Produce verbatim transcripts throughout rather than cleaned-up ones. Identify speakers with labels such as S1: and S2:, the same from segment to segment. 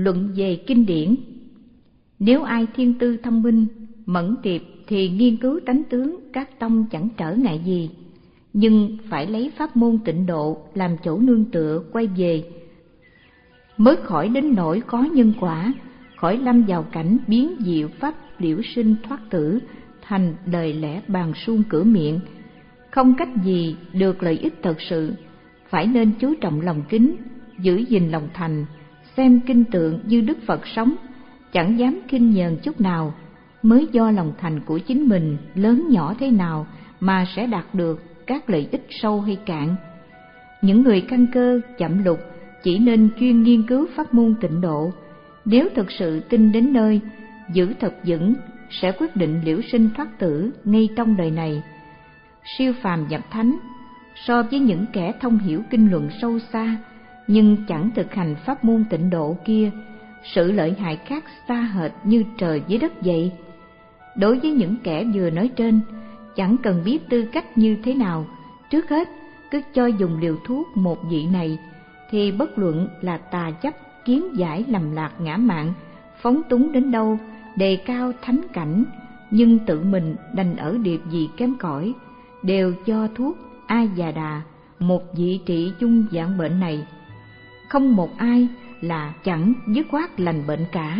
S1: luận về kinh điển. Nếu ai thiên tư thông minh, mẫn tiệp thì nghiên cứu tánh tướng các tông chẳng trở ngại gì, nhưng phải lấy pháp môn tịnh độ làm chỗ nương tựa quay về, mới khỏi đến nỗi có nhân quả, khỏi lâm vào cảnh biến diệu pháp liễu sinh thoát tử thành lời lẽ bàn suông cửa miệng, không cách gì được lợi ích thật sự. Phải nên chú trọng lòng kính, giữ gìn lòng thành, xem kinh tượng như Đức Phật sống, chẳng dám khinh nhờn chút nào, mới do lòng thành của chính mình lớn nhỏ thế nào mà sẽ đạt được các lợi ích sâu hay cạn. Những người căn cơ chậm lục chỉ nên chuyên nghiên cứu pháp môn tịnh độ, nếu thực sự tin đến nơi, giữ thật vững, sẽ quyết định liễu sinh thoát tử ngay trong đời này. Siêu phàm nhập thánh, so với những kẻ thông hiểu kinh luận sâu xa nhưng chẳng thực hành pháp môn tịnh độ kia, sự lợi hại khác xa hệt như trời với đất vậy. Đối với những kẻ vừa nói trên, chẳng cần biết tư cách như thế nào, trước hết cứ cho dùng liều thuốc một vị này thì bất luận là tà chấp, kiến giải lầm lạc ngã mạn, phóng túng đến đâu, đề cao thánh cảnh, nhưng tự mình đành ở điệp vị kém cỏi, đều cho thuốc A Già Đà, một vị trị chung dạng bệnh này. Không một ai là chẳng dứt khoát lành bệnh cả.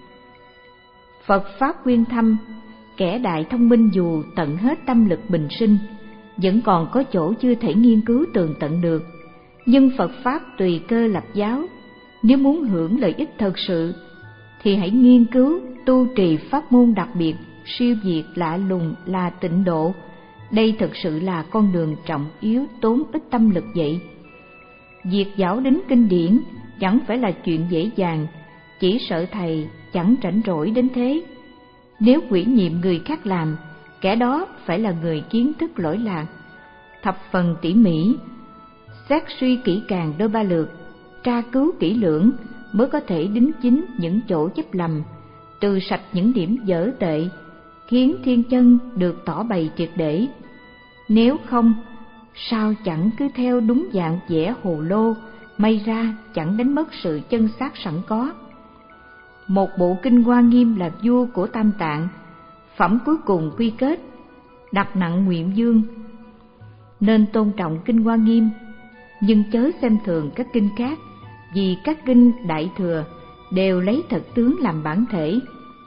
S1: Phật pháp quyên thâm, kẻ đại thông minh dù tận hết tâm lực bình sinh, vẫn còn có chỗ chưa thể nghiên cứu tường tận được. Nhưng Phật pháp tùy cơ lập giáo, nếu muốn hưởng lợi ích thật sự thì hãy nghiên cứu tu trì pháp môn đặc biệt siêu việt lạ lùng là tịnh độ. Đây thực sự là con đường trọng yếu tốn ít tâm lực vậy. Việc giảo đính kinh điển chẳng phải là chuyện dễ dàng, chỉ sợ thầy chẳng rảnh rỗi đến thế. Nếu ủy nhiệm người khác làm, kẻ đó phải là người kiến thức lỗi lạc, thập phần tỉ mỉ, xét suy kỹ càng đôi ba lượt, tra cứu kỹ lưỡng, mới có thể đính chính những chỗ chấp lầm, trừ sạch những điểm dở tệ, khiến thiên chân được tỏ bày triệt để. Nếu không, sao chẳng cứ theo đúng dạng vẽ hồ lô, may ra chẳng đánh mất sự chân xác sẵn có. Một bộ kinh Hoa Nghiêm là vua của Tam Tạng, phẩm cuối cùng quy kết đặt nặng nguyện dương, nên tôn trọng kinh Hoa Nghiêm, nhưng chớ xem thường các kinh khác, vì các kinh Đại Thừa đều lấy thật tướng làm bản thể.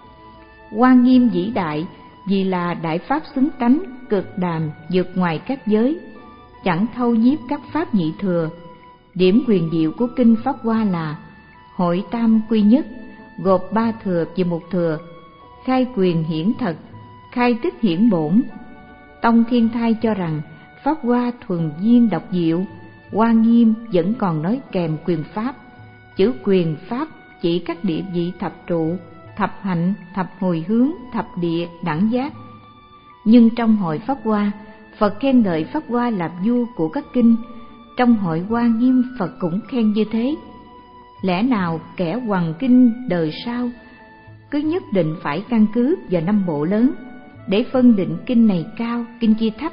S1: Hoa Nghiêm vĩ đại vì là đại pháp xứng tánh, cực đàm vượt ngoài các giới, chẳng thâu nhiếp các pháp nhị thừa. Điểm quyền diệu của kinh Pháp Hoa là hội tam quy nhất, gộp ba thừa về một thừa, khai quyền hiển thật, khai tích hiển bổn. Tông Thiên Thai cho rằng Pháp Hoa thuần viên độc diệu, Hoa Nghiêm vẫn còn nói kèm quyền pháp. Chữ quyền pháp chỉ các địa vị thập trụ, thập hạnh, thập hồi hướng, thập địa, đẳng giác. Nhưng trong hội Pháp Hoa, Phật khen ngợi Pháp Hoa là vua của các kinh, trong hội Hoa Nghiêm Phật cũng khen như thế. Lẽ nào kẻ hoằng kinh đời sau cứ nhất định phải căn cứ vào năm bộ lớn để phân định kinh này cao, kinh kia thấp?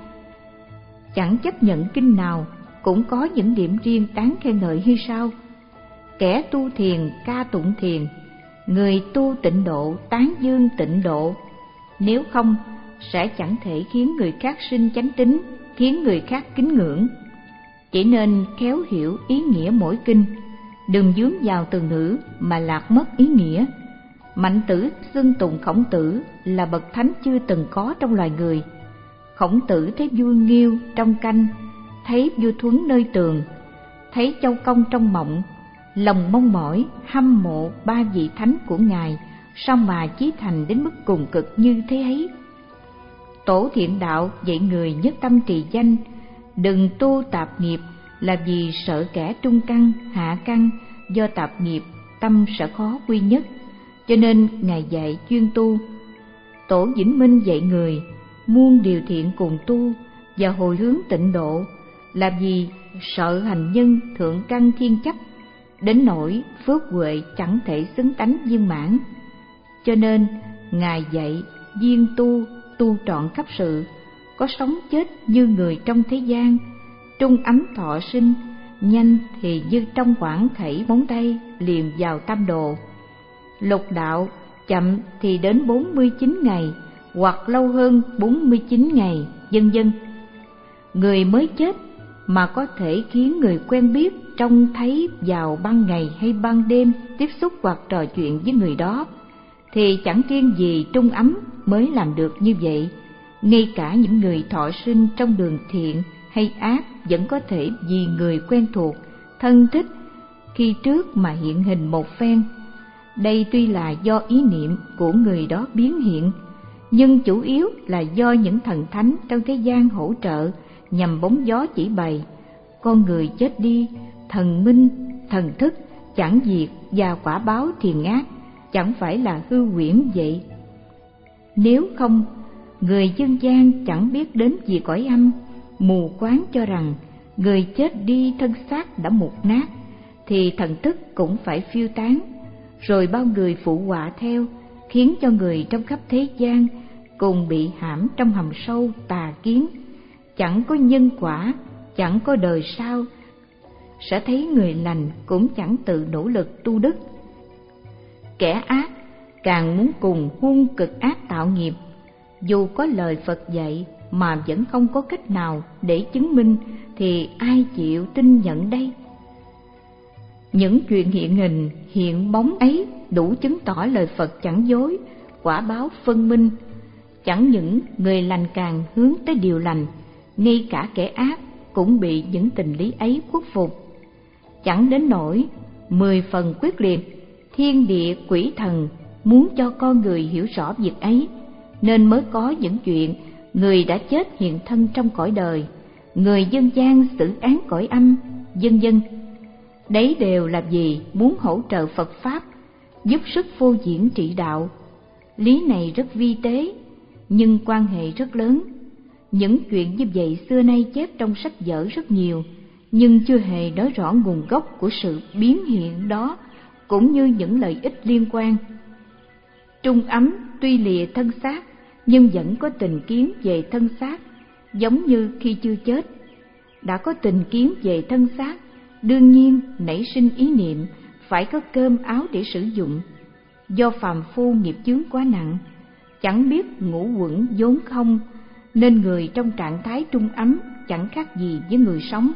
S1: Chẳng chấp nhận kinh nào cũng có những điểm riêng đáng khen ngợi hay sao? Kẻ tu thiền ca tụng thiền, người tu tịnh độ tán dương tịnh độ, nếu không sẽ chẳng thể khiến người khác sinh chánh tín, khiến người khác kính ngưỡng. Chỉ nên khéo hiểu ý nghĩa mỗi kinh, đừng vướng vào từ ngữ mà lạc mất ý nghĩa. Mạnh Tử xưng tụng Khổng Tử là bậc thánh chưa từng có trong loài người. Khổng Tử thấy vua Nghiêu trong canh, thấy vua Thuấn nơi tường, thấy Châu Công trong mộng, lòng mong mỏi hâm mộ ba vị thánh của ngài, sao mà chí thành đến mức cùng cực như thế ấy. Tổ Thiện Đạo dạy người nhất tâm trì danh, đừng tu tạp nghiệp, là vì sợ kẻ trung căn hạ căn, do tạp nghiệp tâm sẽ khó quy nhất, cho nên ngài dạy chuyên tu. Tổ Vĩnh Minh dạy người muôn điều thiện cùng tu và hồi hướng tịnh độ, là vì sợ hành nhân thượng căn thiên chấp, đến nỗi phước huệ chẳng thể xứng tánh viên mãn. Cho nên ngài dạy viên tu, tu trọn khắp sự, có sống chết như người trong thế gian, trung ấm thọ sinh, nhanh thì như trong quãng khẩy móng tay liềm vào tam đồ. Lục đạo chậm thì đến bốn mươi chín ngày, hoặc lâu hơn bốn mươi chín ngày, vân vân. Người mới chết mà có thể khiến người quen biết trông thấy vào ban ngày hay ban đêm tiếp xúc hoặc trò chuyện với người đó, thì chẳng riêng gì trung ấm mới làm được như vậy. Ngay cả những người thọ sinh trong đường thiện hay ác vẫn có thể vì người quen thuộc, thân thích khi trước mà hiện hình một phen. Đây tuy là do ý niệm của người đó biến hiện, nhưng chủ yếu là do những thần thánh trong thế gian hỗ trợ nhằm bóng gió chỉ bày. Con người chết đi, thần minh, thần thức chẳng diệt và quả báo thiền ác chẳng phải là hư huyễn vậy. Nếu không, người dân gian chẳng biết đến gì cõi âm, mù quáng cho rằng người chết đi thân xác đã mục nát thì thần thức cũng phải phiêu tán, rồi bao người phụ họa theo, khiến cho người trong khắp thế gian cùng bị hãm trong hầm sâu tà kiến. Chẳng có nhân quả, chẳng có đời sau, sẽ thấy người lành cũng chẳng tự nỗ lực tu đức. Kẻ ác càng muốn cùng hung cực ác tạo nghiệp, dù có lời Phật dạy mà vẫn không có cách nào để chứng minh thì ai chịu tin nhận đây? Những chuyện hiện hình, hiện bóng ấy đủ chứng tỏ lời Phật chẳng dối, quả báo phân minh. Chẳng những người lành càng hướng tới điều lành, ngay cả kẻ ác cũng bị những tình lý ấy khuất phục. Chẳng đến nỗi mười phần quyết liệt, thiên địa quỷ thần muốn cho con người hiểu rõ việc ấy, nên mới có những chuyện người đã chết hiện thân trong cõi đời, người dân gian xử án cõi âm, vân vân. Đấy đều là vì muốn hỗ trợ Phật Pháp, giúp sức phô diễn trị đạo. Lý này rất vi tế, nhưng quan hệ rất lớn. Những chuyện như vậy xưa nay chép trong sách vở rất nhiều, nhưng chưa hề nói rõ nguồn gốc của sự biến hiện đó, cũng như những lợi ích liên quan. Trung ấm tuy lìa thân xác, nhưng vẫn có tình kiến về thân xác, giống như khi chưa chết. Đã có tình kiến về thân xác, đương nhiên nảy sinh ý niệm phải có cơm áo để sử dụng. Do phàm phu nghiệp chướng quá nặng, chẳng biết ngũ uẩn vốn không, nên người trong trạng thái trung ấm chẳng khác gì với người sống.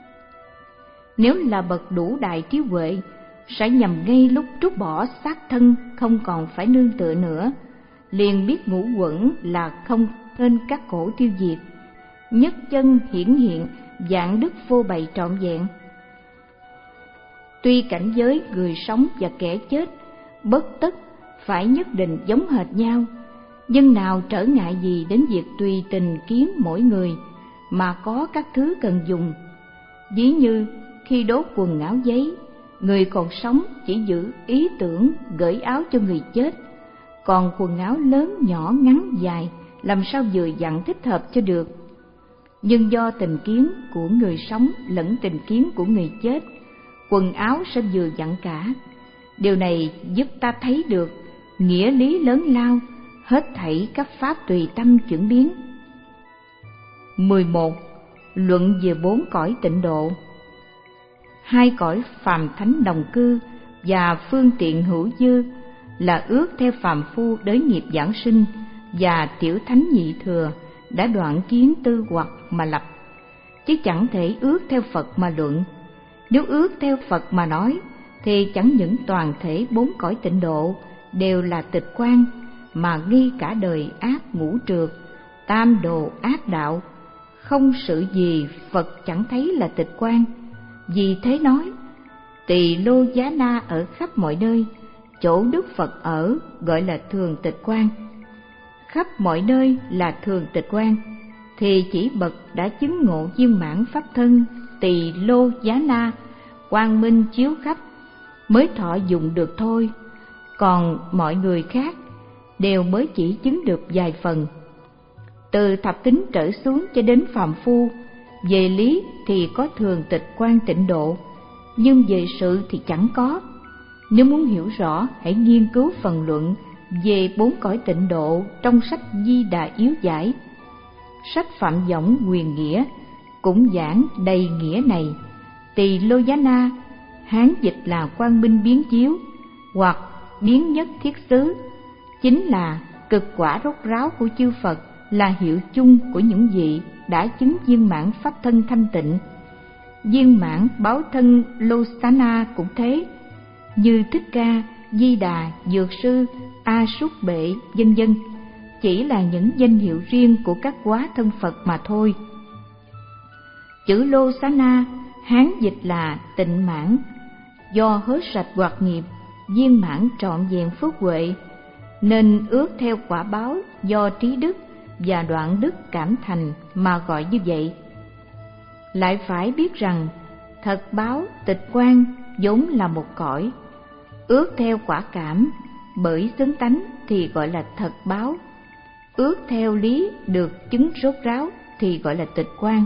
S1: Nếu là bậc đủ đại trí huệ, sẽ nhằm ngay lúc trút bỏ xác thân không còn phải nương tựa nữa, liền biết ngũ uẩn là không nên các khổ tiêu diệt, nhất chân hiển hiện, vạn đức vô bày trọn vẹn. Tuy cảnh giới người sống và kẻ chết bất tất phải nhất định giống hệt nhau, nhưng nào trở ngại gì đến việc tùy tình kiến mỗi người mà có các thứ cần dùng. Ví như khi đốt quần áo giấy, người còn sống chỉ giữ ý tưởng gửi áo cho người chết, còn quần áo lớn nhỏ ngắn dài làm sao vừa dặn thích hợp cho được. Nhưng do tình kiến của người sống lẫn tình kiến của người chết, quần áo sẽ vừa dặn cả. Điều này giúp ta thấy được nghĩa lý lớn lao, hết thảy các pháp tùy tâm chuyển biến. mười một. Luận về bốn cõi tịnh độ. Hai cõi phàm thánh đồng cư và phương tiện hữu dư là ước theo phàm phu đới nghiệp giảng sinh, và tiểu thánh nhị thừa đã đoạn kiến tư hoặc mà lập, chứ chẳng thể ước theo Phật mà luận. Nếu ước theo Phật mà nói thì chẳng những toàn thể bốn cõi tịnh độ đều là tịch quan, mà ngay cả đời ác ngũ trược, tam đồ ác đạo, không sự gì Phật chẳng thấy là tịch quan. Vì thế nói, Tỳ Lô Giá Na ở khắp mọi nơi, chỗ Đức Phật ở gọi là thường tịch quan. Khắp mọi nơi là thường tịch quan, thì chỉ bậc đã chứng ngộ viên mãn pháp thân Tỳ Lô Giá Na, quang minh chiếu khắp, mới thọ dụng được thôi. Còn mọi người khác đều mới chỉ chứng được vài phần. Từ thập tính trở xuống cho đến phàm phu, về lý thì có thường tịch quan tịnh độ, nhưng về sự thì chẳng có. Nếu muốn hiểu rõ, hãy nghiên cứu phần luận về bốn cõi tịnh độ trong sách Di Đà Yếu Giải. Sách Phạm Võng Huyền Nghĩa cũng giảng đầy nghĩa này. Tỳ Lô Giá Na, Hán dịch là quang minh biến chiếu, hoặc biến nhất thiết xứ, chính là cực quả rốt ráo của chư Phật, là hiệu chung của những vị đã chứng viên mãn pháp thân thanh tịnh. Viên mãn báo thân Losana cũng thế, như Thích Ca, Di Đà, Dược Sư, A Súc Bệ, vân vân, chỉ là những danh hiệu riêng của các hóa thân Phật mà thôi. Chữ Losana Hán dịch là tịnh mãn, do hết sạch hoạt nghiệp, viên mãn trọn vẹn phước huệ, nên ước theo quả báo do trí đức và đoạn đức cảm thành mà gọi như vậy. Lại phải biết rằng thật báo tịch quan vốn là một cõi, ước theo quả cảm bởi xứng tánh thì gọi là thật báo, ước theo lý được chứng rốt ráo thì gọi là tịch quan.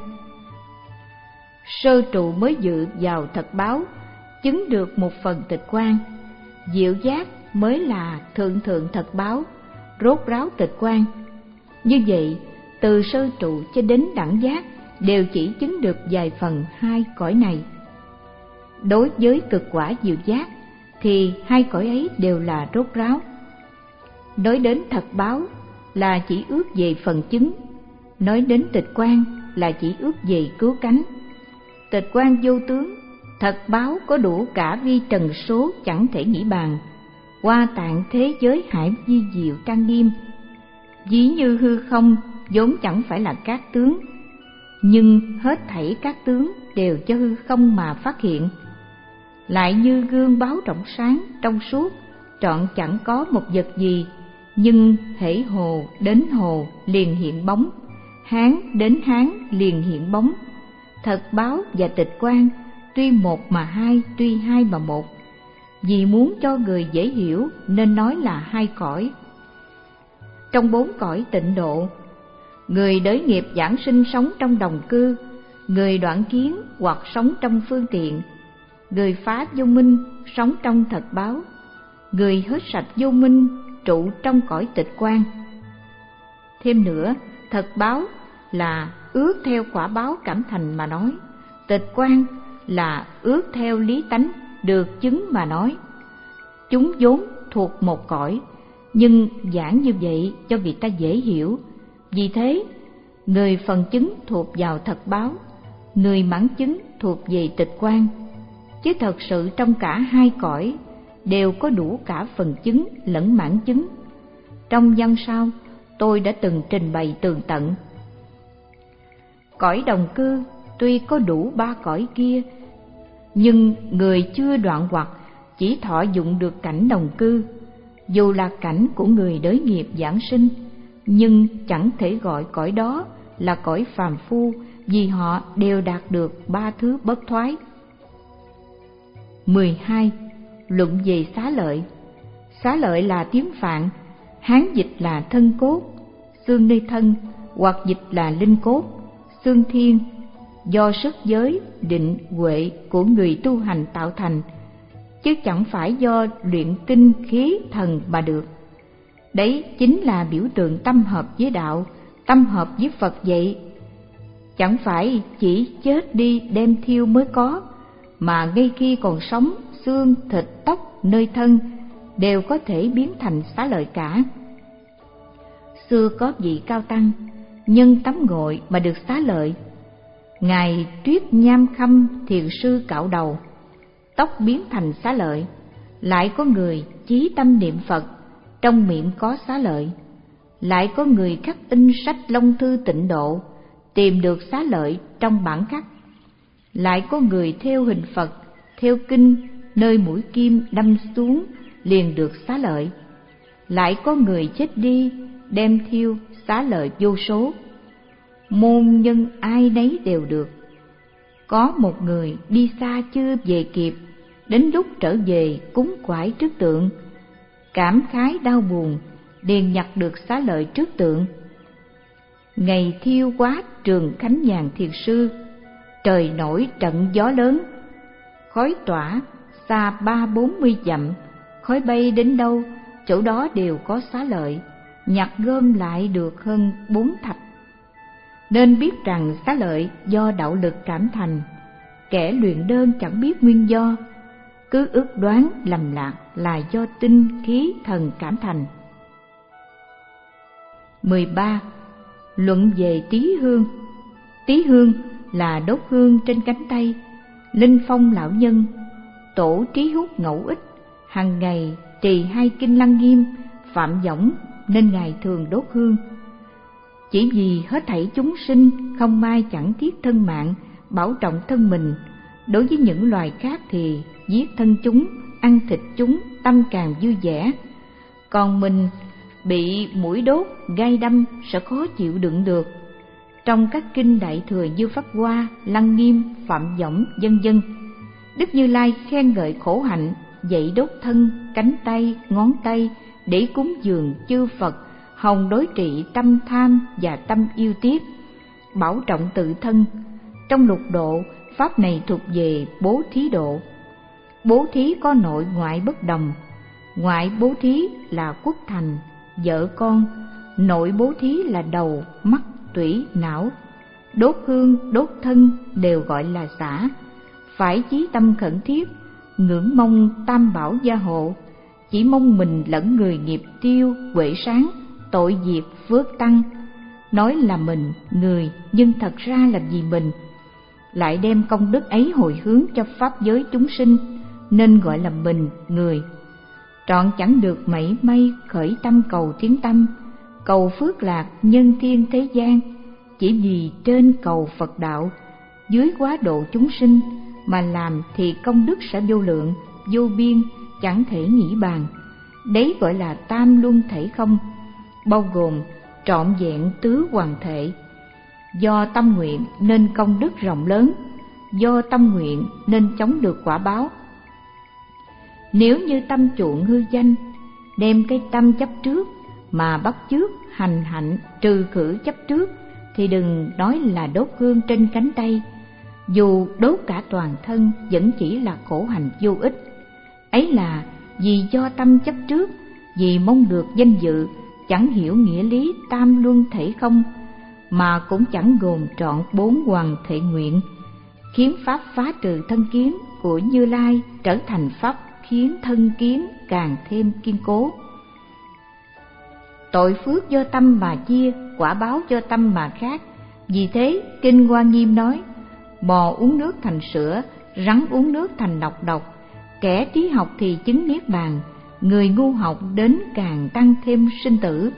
S1: Sơ trụ mới dự vào thật báo, chứng được một phần tịch quan. Diệu giác mới là thượng thượng thật báo, rốt ráo tịch quan. Như vậy, từ sơ trụ cho đến đẳng giác đều chỉ chứng được vài phần hai cõi này. Đối với cực quả diệu giác thì hai cõi ấy đều là rốt ráo. Nói đến thật báo là chỉ ước về phần chứng, nói đến tịch quan là chỉ ước về cứu cánh. Tịch quan vô tướng, thật báo có đủ cả vi trần số chẳng thể nghĩ bàn, qua tạng thế giới hải vi diệu trang nghiêm. Ví như hư không vốn chẳng phải là các tướng, nhưng hết thảy các tướng đều cho hư không mà phát hiện. Lại như gương báo rộng sáng trong suốt, trọn chẳng có một vật gì, nhưng hễ hồ đến hồ liền hiện bóng, hán đến hán liền hiện bóng. Thật báo và tịch quan tuy một mà hai, tuy hai mà một. Vì muốn cho người dễ hiểu nên nói là hai cõi. Trong bốn cõi tịnh độ, người đới nghiệp giảng sinh sống trong đồng cư, người đoạn kiến hoặc sống trong phương tiện, người phá vô minh sống trong thật báo, người hết sạch vô minh trụ trong cõi tịch quan. Thêm nữa, thật báo là ước theo quả báo cảm thành mà nói, tịch quan là ước theo lý tánh được chứng mà nói. Chúng vốn thuộc một cõi, nhưng giảng như vậy cho người ta dễ hiểu. Vì thế, người phần chứng thuộc vào thật báo, người mãn chứng thuộc về tịch quan. Chứ thật sự trong cả hai cõi đều có đủ cả phần chứng lẫn mãn chứng. Trong văn sau, tôi đã từng trình bày tường tận. Cõi đồng cư tuy có đủ ba cõi kia, nhưng người chưa đoạn hoặc chỉ thọ dụng được cảnh đồng cư, dù là cảnh của người đới nghiệp giảng sinh, nhưng chẳng thể gọi cõi đó là cõi phàm phu, vì họ đều đạt được ba thứ bất thoái. mười hai. Luận về xá lợi. Xá lợi là tiếng Phạn, Hán dịch là thân cốt, xương nơi thân, hoặc dịch là linh cốt, xương thiên, do sức giới, định, huệ của người tu hành tạo thành, chứ chẳng phải do luyện tinh khí thần mà được. Đấy chính là biểu tượng tâm hợp với đạo, tâm hợp với Phật vậy. Chẳng phải chỉ chết đi đem thiêu mới có, mà ngay khi còn sống, xương, thịt, tóc, nơi thân đều có thể biến thành xá lợi cả. Xưa có vị cao tăng, nhân tắm gội mà được xá lợi. Ngài Tuyết Nham Khâm thiền sư cạo đầu, tóc biến thành xá lợi. Lại có người chí tâm niệm Phật, trong miệng có xá lợi. Lại có người khắc in sách Long Thư Tịnh Độ, tìm được xá lợi trong bản khắc. Lại có người theo hình Phật, theo kinh, nơi mũi kim đâm xuống liền được xá lợi. Lại có người chết đi đem thiêu, xá lợi vô số. Môn nhân ai nấy đều được. Có một người đi xa chưa về kịp, đến lúc trở về cúng quải trước tượng, cảm khái đau buồn, liền nhặt được xá lợi trước tượng. Ngày thiêu quá Trường Khánh Nhàn thiền sư, trời nổi trận gió lớn, khói tỏa xa ba bốn mươi dặm, khói bay đến đâu chỗ đó đều có xá lợi, nhặt gom lại được hơn bốn thạch. Nên biết rằng xá lợi do đạo lực cảm thành, kẻ luyện đơn chẳng biết nguyên do. cứ ước đoán lầm lạc là do tinh khí thần cảm thành. mười ba. Luận về Tý Hương. Tý Hương là đốt hương trên cánh tay. Linh Phong lão nhân, tổ Trí Hút ngẫu ích, hàng ngày trì hai kinh Lăng Nghiêm, phạm võng nên ngài thường đốt hương. Chỉ vì hết thảy chúng sinh không may chẳng thiết thân mạng, bảo trọng thân mình. Đối với những loài khác thì giết thân chúng, ăn thịt chúng, tâm càng vui vẻ. Còn mình bị mũi đốt, gai đâm sẽ khó chịu đựng được. Trong các kinh Đại Thừa như Pháp Hoa, Lăng Nghiêm, Phạm Võng, vân vân, Đức Như Lai khen ngợi khổ hạnh, dạy đốt thân, cánh tay, ngón tay để cúng dường chư Phật, hòng đối trị tâm tham và tâm yêu tiếc, bảo trọng tự thân. Trong lục độ, pháp này thuộc về bố thí độ. Bố thí có nội ngoại bất đồng. Ngoại bố thí là quốc thành, vợ con, nội bố thí là đầu, mắt, tủy, não. Đốt hương, đốt thân đều gọi là xả. Phải chí tâm khẩn thiết, ngưỡng mong tam bảo gia hộ, chỉ mong mình lẫn người nghiệp tiêu, huệ sáng, tội diệt, phước tăng. Nói là mình, người, nhưng thật ra là vì mình. Lại đem công đức ấy hồi hướng cho pháp giới chúng sinh, nên gọi là mình, người. Trọn chẳng được mảy may khởi tâm cầu tiếng tâm, cầu phước lạc nhân thiên thế gian, chỉ vì trên cầu Phật đạo, dưới quá độ chúng sinh, mà làm thì công đức sẽ vô lượng, vô biên, chẳng thể nghĩ bàn. Đấy gọi là tam luân thể không, bao gồm trọn vẹn tứ hoàn thể. Do tâm nguyện nên công đức rộng lớn, do tâm nguyện nên chống được quả báo. Nếu như tâm chuộng hư danh, đem cái tâm chấp trước mà bắt chước hành hạnh trừ khử chấp trước, thì đừng nói là đốt hương trên cánh tay. Dù đốt cả toàn thân vẫn chỉ là khổ hành vô ích. Ấy là vì do tâm chấp trước, vì mong được danh dự, chẳng hiểu nghĩa lý tam luân thể không, mà cũng chẳng gồm trọn bốn hoàn thể nguyện, khiến pháp phá trừ thân kiến của Như Lai trở thành pháp khiến thân kiến càng thêm kiên cố. Tội phước do tâm mà chia, quả báo do tâm mà khác. Vì thế Kinh Hoa Nghiêm nói: bò uống nước thành sữa, rắn uống nước thành nọc độc. Kẻ trí học thì chứng niết bàn, người ngu học đến càng tăng thêm sinh tử.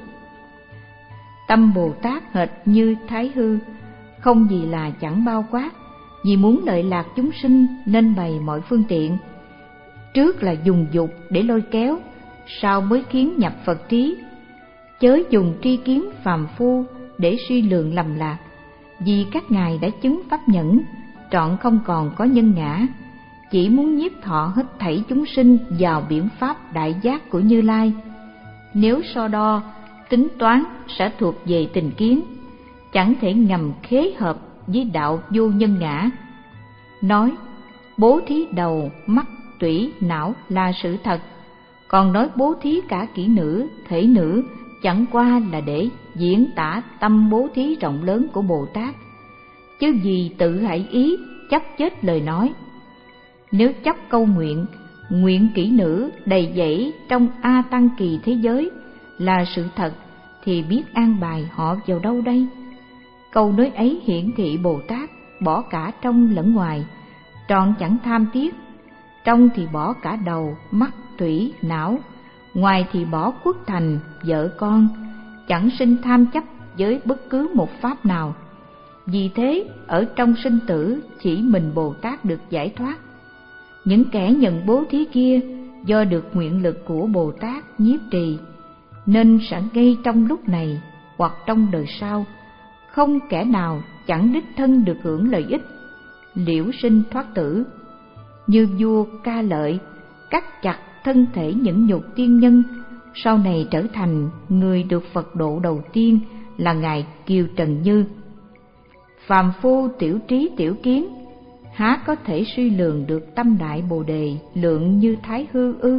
S1: Tâm Bồ Tát hệt như Thái Hư, không gì là chẳng bao quát. Vì muốn lợi lạc chúng sinh nên bày mọi phương tiện. Trước là dùng dục để lôi kéo, sau mới khiến nhập Phật trí. Chớ dùng tri kiến phàm phu để suy lượng lầm lạc. Vì các ngài đã chứng pháp nhẫn, trọn không còn có nhân ngã, chỉ muốn nhiếp thọ hết thảy chúng sinh vào biển pháp đại giác của Như Lai. Nếu so đo, tính toán sẽ thuộc về tình kiến, chẳng thể ngầm khế hợp với đạo vô nhân ngã. Nói bố thí đầu, mắt, tủy, não là sự thật, còn nói bố thí cả kỹ nữ, thể nữ chẳng qua là để diễn tả tâm bố thí rộng lớn của Bồ Tát, chứ vì tự hại ý chấp chết lời nói. Nếu chấp câu nguyện, nguyện kỹ nữ đầy dẫy trong A Tăng kỳ thế giới là sự thật, thì biết an bài họ vào đâu đây? Câu nói ấy hiển thị Bồ Tát bỏ cả trong lẫn ngoài, trọn chẳng tham tiếc. Trong thì bỏ cả đầu, mắt, tủy, não, ngoài thì bỏ quốc thành, vợ con, chẳng sinh tham chấp với bất cứ một pháp nào. Vì thế ở trong sinh tử chỉ mình Bồ Tát được giải thoát. Những kẻ nhận bố thí kia do được nguyện lực của Bồ Tát nhiếp trì, nên sẽ ngay trong lúc này hoặc trong đời sau, không kẻ nào chẳng đích thân được hưởng lợi ích, liễu sinh thoát tử. Như vua Ca Lợi cắt chặt thân thể những nhục tiên nhân, sau này trở thành người được Phật độ đầu tiên là ngài Kiều Trần Như. Phàm phu tiểu trí tiểu kiến, há có thể suy lường được tâm đại Bồ Đề lượng như Thái Hư ư?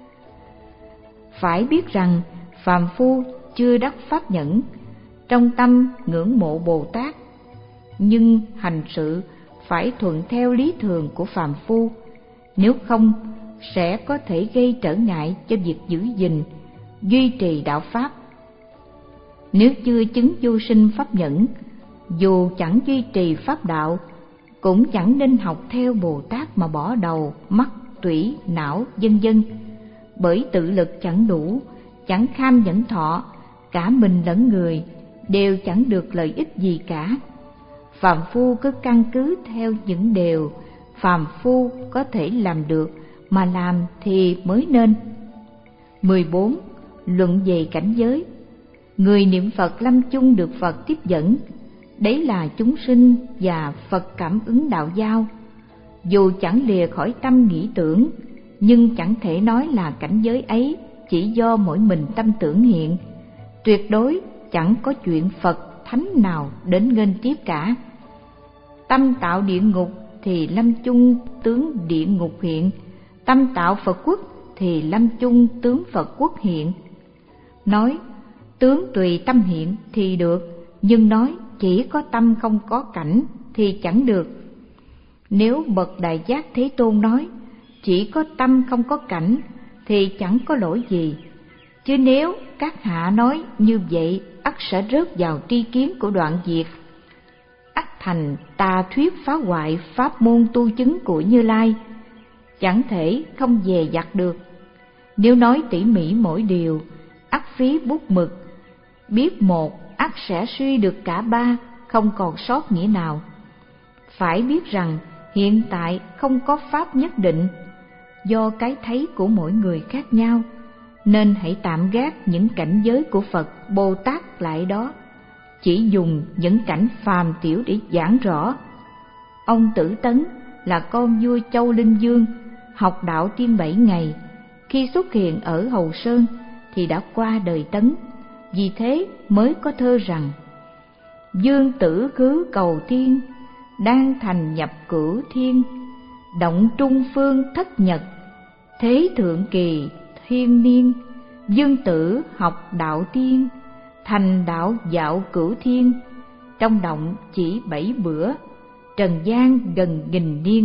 S1: Phải biết rằng phàm phu chưa đắc pháp nhẫn, trong tâm ngưỡng mộ Bồ Tát, nhưng hành sự phải thuận theo lý thường của phàm phu. Nếu không, sẽ có thể gây trở ngại cho việc giữ gìn, duy trì đạo Pháp. Nếu chưa chứng vô sinh pháp nhẫn, dù chẳng duy trì pháp đạo, cũng chẳng nên học theo Bồ Tát mà bỏ đầu, mắt, tủy, não, vân vân. Bởi tự lực chẳng đủ, chẳng kham nhẫn thọ, cả mình lẫn người đều chẳng được lợi ích gì cả. Phàm phu cứ căn cứ theo những điều phàm phu có thể làm được mà làm thì mới nên. mười bốn. Luận về cảnh giới. Người niệm Phật lâm chung được Phật tiếp dẫn, đấy là chúng sinh và Phật cảm ứng đạo giao. Dù chẳng lìa khỏi tâm nghĩ tưởng, nhưng chẳng thể nói là cảnh giới ấy chỉ do mỗi mình tâm tưởng hiện. Tuyệt đối chẳng có chuyện Phật thánh nào đến nghênh tiếp cả. Tâm tạo địa ngục thì lâm chung tướng địa ngục hiện, tâm tạo Phật quốc thì lâm chung tướng Phật quốc hiện. Nói tướng tùy tâm hiện thì được, nhưng nói chỉ có tâm không có cảnh thì chẳng được. Nếu bậc Đại Giác Thế Tôn nói chỉ có tâm không có cảnh thì chẳng có lỗi gì, chứ nếu các hạ nói như vậy ắt sẽ rớt vào tri kiến của Đoạn Diệt, ắt thành tà thuyết phá hoại pháp môn tu chứng của Như Lai, chẳng thể không dè dặt được. Nếu nói tỉ mỉ mỗi điều, ắt phí bút mực, biết một ắt sẽ suy được cả ba, không còn sót nghĩa nào. Phải biết rằng hiện tại không có pháp nhất định, do cái thấy của mỗi người khác nhau, nên hãy tạm gác những cảnh giới của Phật Bồ Tát lại đó, chỉ dùng những cảnh phàm tiểu để giảng rõ. Ông Tử Tấn là con vua Châu Linh Dương, học đạo tiên bảy ngày, khi xuất hiện ở Hầu Sơn thì đã qua đời Tấn, vì thế mới có thơ rằng: Dương tử khứ cầu tiên, đang thành nhập cửu thiên, động trung phương thất nhật, thế thượng kỳ thiên niên. Dương tử học đạo tiên, thành đạo dạo cửu thiên, trong động chỉ bảy bữa, trần gian gần nghìn niên.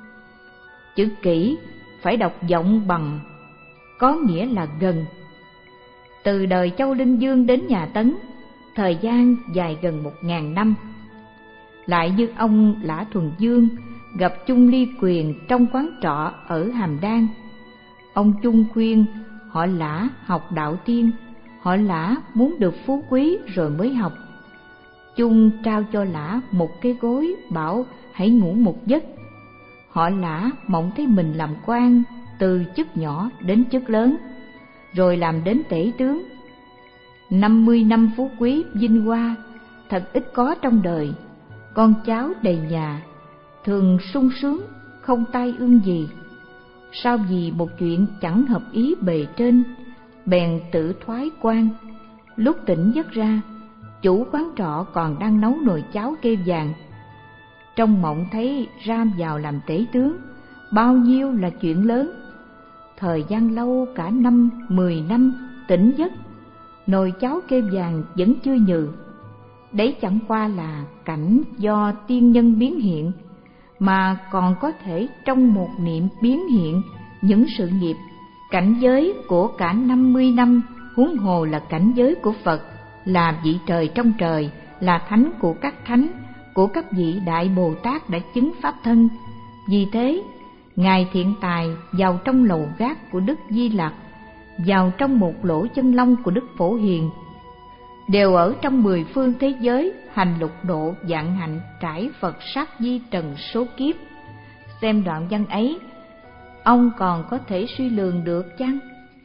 S1: Chữ kỷ phải đọc giọng bằng, có nghĩa là gần. Từ đời Châu Linh Dương đến nhà Tấn, thời gian dài gần một ngàn năm. Lại như ông Lã Thuần Dương gặp Chung Ly Quyền trong quán trọ ở Hàm Đan. Ông Chung khuyên họ Lã học đạo tiên, họ Lã muốn được phú quý rồi mới học. Chung trao cho Lã một cái gối, bảo hãy ngủ một giấc. Họ Lã mộng thấy mình làm quan từ chức nhỏ đến chức lớn, rồi làm đến tể tướng. Năm mươi năm phú quý vinh hoa thật ít có trong đời, con cháu đầy nhà, thường sung sướng không tai ương gì. Sao vì một chuyện chẳng hợp ý bề trên, bèn tự thoái quan. Lúc tỉnh giấc ra, chủ quán trọ còn đang nấu nồi cháo kê vàng. Trong mộng thấy ra vào làm tể tướng, bao nhiêu là chuyện lớn. Thời gian lâu cả năm, mười năm, tỉnh giấc, nồi cháo kê vàng vẫn chưa nhừ. Đấy chẳng qua là cảnh do tiên nhân biến hiện, mà còn có thể trong một niệm biến hiện những sự nghiệp, cảnh giới của cả năm mươi năm, huống hồ là cảnh giới của Phật, là vị trời trong trời, là thánh của các thánh, của các vị Đại Bồ Tát đã chứng Pháp thân. Vì thế, Ngài Thiện Tài vào trong lầu gác của Đức Di Lặc, vào trong một lỗ chân lông của Đức Phổ Hiền, đều ở trong mười phương thế giới hành lục độ vạn hạnh, trải Phật sát di trần số kiếp. Xem đoạn văn ấy, ông còn có thể suy lường được chăng?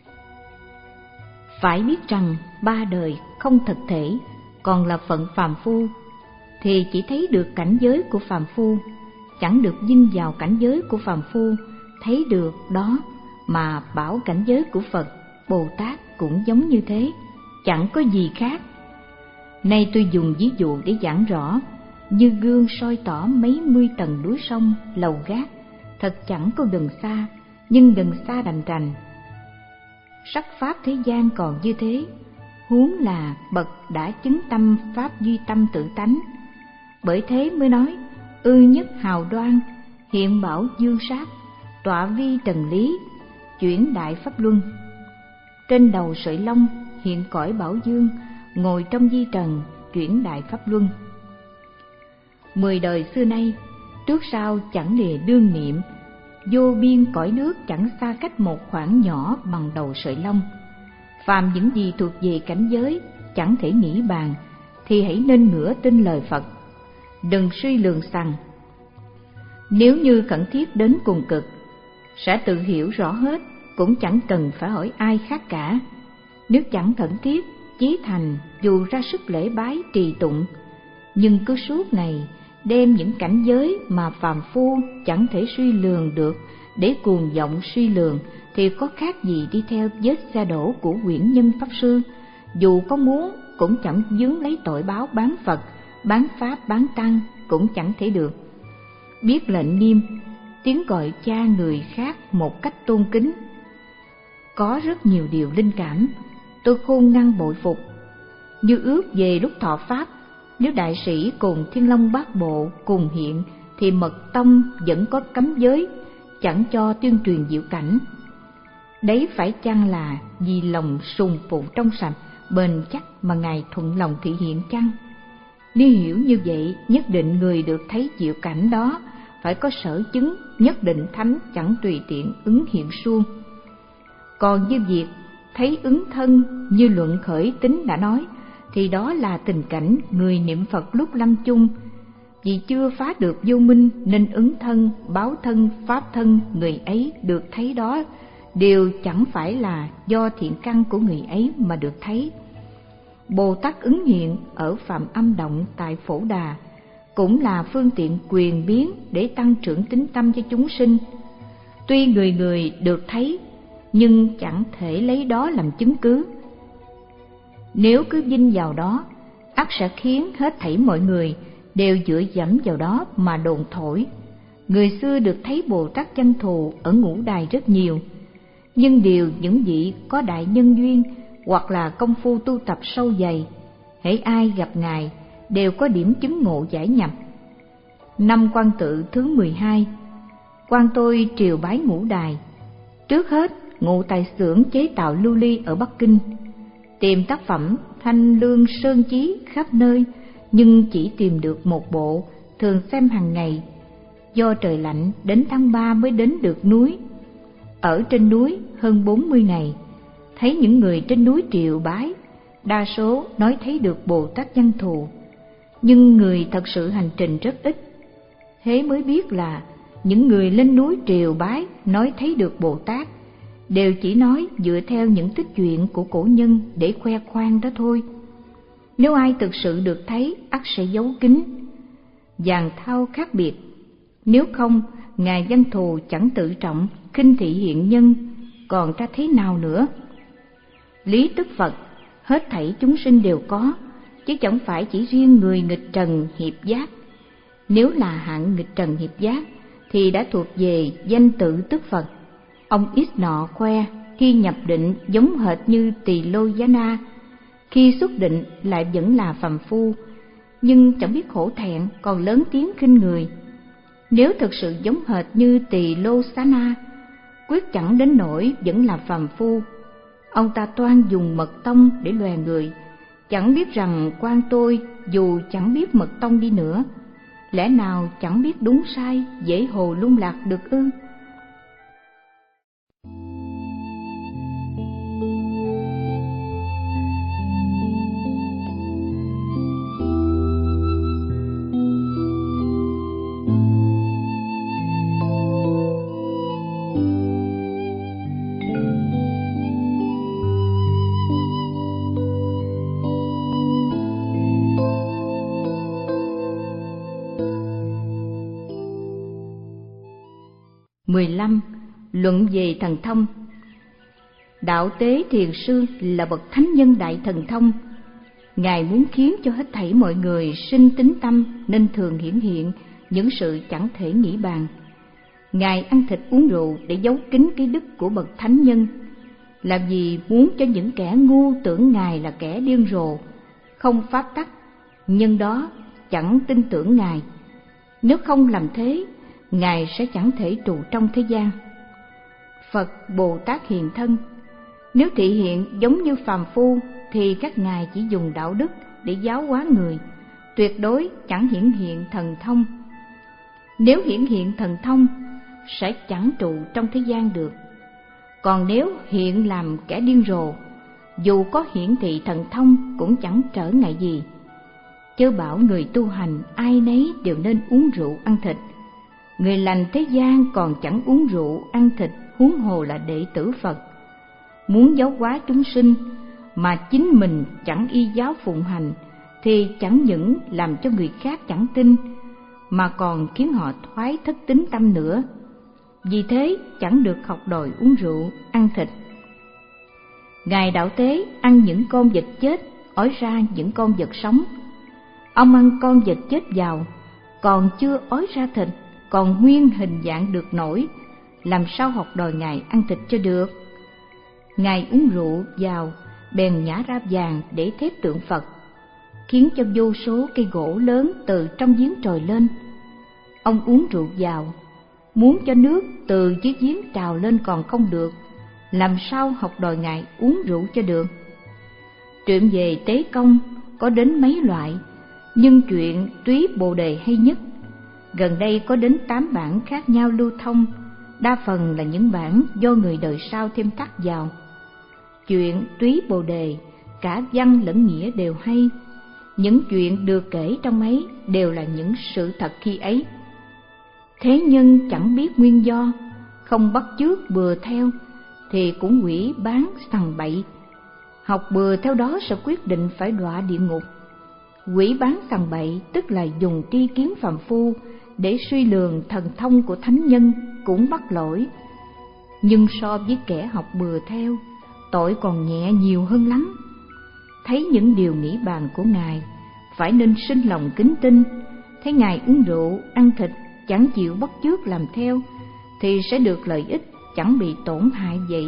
S1: Phải biết rằng ba đời không thực thể, còn là phận phàm phu, thì chỉ thấy được cảnh giới của phàm phu, chẳng được vinh vào cảnh giới của phàm phu. Thấy được đó mà bảo cảnh giới của Phật, Bồ Tát cũng giống như thế, chẳng có gì khác. Nay tôi dùng ví dụ để giảng rõ, như gương soi tỏ mấy mươi tầng núi sông, lầu gác, thật chẳng có gần xa, nhưng gần xa đành rành. Sắc pháp thế gian còn như thế, huống là bậc đã chứng tâm pháp duy tâm tự tánh. Bởi thế mới nói, ư nhất hào đoan, hiện bảo dương sát, tọa vi trần lý, chuyển đại pháp luân. Trên đầu sợi lông hiện cõi bảo dương, ngồi trong di trần chuyển đại pháp luân. Mười đời xưa nay, trước sau chẳng lìa đương niệm, vô biên cõi nước chẳng xa cách một khoảng nhỏ bằng đầu sợi lông. Phàm những gì thuộc về cảnh giới chẳng thể nghĩ bàn, thì hãy nên nửa tin lời Phật, đừng suy lường rằng. Nếu như khẩn thiết đến cùng cực, sẽ tự hiểu rõ hết, cũng chẳng cần phải hỏi ai khác cả. Nếu chẳng khẩn thiết, chí thành dù ra sức lễ bái trì tụng, nhưng cứ suốt ngày đem những cảnh giới mà phàm phu chẳng thể suy lường được để cuồng vọng suy lường, thì có khác gì đi theo vết xe đổ của quyển nhân pháp sư, dù có muốn cũng chẳng vướng lấy tội báo bán Phật, bán Pháp, bán Tăng cũng chẳng thể được. Biết lệnh nghiêm, tiếng gọi cha người khác một cách tôn kính. Có rất nhiều điều linh cảm, tôi khôn ngoan bội phục. Như ước về lúc thọ Pháp, nếu đại sĩ cùng Thiên Long Bát Bộ cùng hiện, thì mật tông vẫn có cấm giới, chẳng cho tuyên truyền diệu cảnh. Đấy phải chăng là vì lòng sùng phụ trong sạch, bền chắc mà Ngài thuận lòng thị hiện chăng? Nếu hiểu như vậy, nhất định người được thấy diệu cảnh đó phải có sở chứng, nhất định thánh chẳng tùy tiện ứng hiện suông. Còn như việc thấy ứng thân như luận khởi tính đã nói, thì đó là tình cảnh người niệm Phật lúc lâm chung. Vì chưa phá được vô minh nên ứng thân, báo thân, pháp thân người ấy được thấy đó đều chẳng phải là do thiện căn của người ấy mà được thấy. Bồ Tát ứng hiện ở Phạm Âm Động tại Phổ Đà cũng là phương tiện quyền biến để tăng trưởng tín tâm cho chúng sinh. Tuy người người được thấy, nhưng chẳng thể lấy đó làm chứng cứ. Nếu cứ vinh vào đó, ắt sẽ khiến hết thảy mọi người đều dựa dẫm vào đó mà đồn thổi. Người xưa được thấy Bồ Tát Văn Thù ở Ngũ Đài rất nhiều, nhưng đều những vị có đại nhân duyên hoặc là công phu tu tập sâu dày. Hễ ai gặp Ngài đều có điểm chứng ngộ giải nhập. Năm Quan Tự thứ mười hai, quan tôi triều bái Ngũ Đài. Trước hết ngụ tại xưởng chế tạo lưu ly ở Bắc Kinh, tìm tác phẩm thanh lương sơn chí khắp nơi, nhưng chỉ tìm được một bộ, thường xem hàng ngày. Do trời lạnh đến tháng ba mới đến được núi. Ở trên núi hơn bốn mươi ngày, thấy những người trên núi triều bái, đa số nói thấy được Bồ Tát Văn Thù, nhưng người thật sự hành trình rất ít. Thế mới biết là những người lên núi triều bái nói thấy được Bồ Tát đều chỉ nói dựa theo những tích truyện của cổ nhân để khoe khoang đó thôi. Nếu ai thực sự được thấy, ắt sẽ giấu kín, dàn thao khác biệt. Nếu không, Ngài Văn Thù chẳng tự trọng, khinh thị hiện nhân, còn ra thế nào nữa? Lý tức Phật, hết thảy chúng sinh đều có, chứ chẳng phải chỉ riêng người nghịch trần hiệp giác. Nếu là hạng nghịch trần hiệp giác, thì đã thuộc về danh tự tức Phật. Ông ít nọ khoe khi nhập định giống hệt như Tỳ Lô Giá Na, khi xuất định lại vẫn là phàm phu, nhưng chẳng biết hổ thẹn, còn lớn tiếng khinh người. Nếu thực sự giống hệt như Tỳ Lô Xá Na, quyết chẳng đến nỗi vẫn là phàm phu. Ông ta toan dùng mật tông để lòe người, chẳng biết rằng quan tôi dù chẳng biết mật tông đi nữa, lẽ nào chẳng biết đúng sai, dễ hồ lung lạc được ư? mười lăm. Luận về thần thông. Đạo Tế Thiền Sư là bậc thánh nhân đại thần thông. Ngài muốn khiến cho hết thảy mọi người sinh tín tâm nên thường hiển hiện những sự chẳng thể nghĩ bàn. Ngài ăn thịt uống rượu để giấu kín cái đức của bậc thánh nhân, làm gì muốn cho những kẻ ngu tưởng Ngài là kẻ điên rồ, không pháp tắc, nhân đó chẳng tin tưởng Ngài. Nếu không làm thế, Ngài sẽ chẳng thể trụ trong thế gian. Phật Bồ Tát hiện thân. Nếu thị hiện giống như phàm phu thì các ngài chỉ dùng đạo đức để giáo hóa người, tuyệt đối chẳng hiển hiện thần thông. Nếu hiển hiện thần thông sẽ chẳng trụ trong thế gian được. Còn nếu hiện làm kẻ điên rồ, dù có hiển thị thần thông cũng chẳng trở ngại gì. Chớ bảo người tu hành ai nấy đều nên uống rượu ăn thịt. Người lành thế gian còn chẳng uống rượu ăn thịt, huống hồ là đệ tử Phật. Muốn giáo hóa chúng sinh mà chính mình chẳng y giáo phụng hành thì chẳng những làm cho người khác chẳng tin, mà còn khiến họ thoái thất tín tâm nữa. Vì thế chẳng được học đòi uống rượu ăn thịt. Ngài Đạo Tế ăn những con vật chết, ói ra những con vật sống. Ông ăn con vật chết vào, còn chưa ói ra thịt, còn nguyên hình dạng được nổi, làm sao học đòi Ngài ăn thịt cho được. Ngài uống rượu vào, bèn nhả ra vàng để thép tượng Phật, khiến cho vô số cây gỗ lớn từ trong giếng trồi lên. Ông uống rượu vào, muốn cho nước từ dưới giếng trào lên còn không được, làm sao học đòi Ngài uống rượu cho được. Truyện về tế công có đến mấy loại, nhưng chuyện Túy Bồ Đề hay nhất. Gần đây có đến tám bản khác nhau lưu thông, đa phần là những bản do người đời sau thêm thắt vào. Chuyện Túy Bồ Đề cả văn lẫn nghĩa đều hay. Những chuyện được kể trong ấy đều là những sự thật khi ấy. Thế nhân chẳng biết nguyên do, không bắt chước bừa theo thì cũng hủy bán sằng bậy. Học bừa theo đó sẽ quyết định phải đọa địa ngục. Hủy bán sằng bậy tức là dùng tri kiến phàm phu để suy lường thần thông của thánh nhân cũng mắc lỗi. Nhưng so với kẻ học bừa theo, tội còn nhẹ nhiều hơn lắm. Thấy những điều nghĩ bàn của Ngài, phải nên sinh lòng kính tin. Thấy Ngài uống rượu, ăn thịt, chẳng chịu bắt chước làm theo, thì sẽ được lợi ích, chẳng bị tổn hại vậy.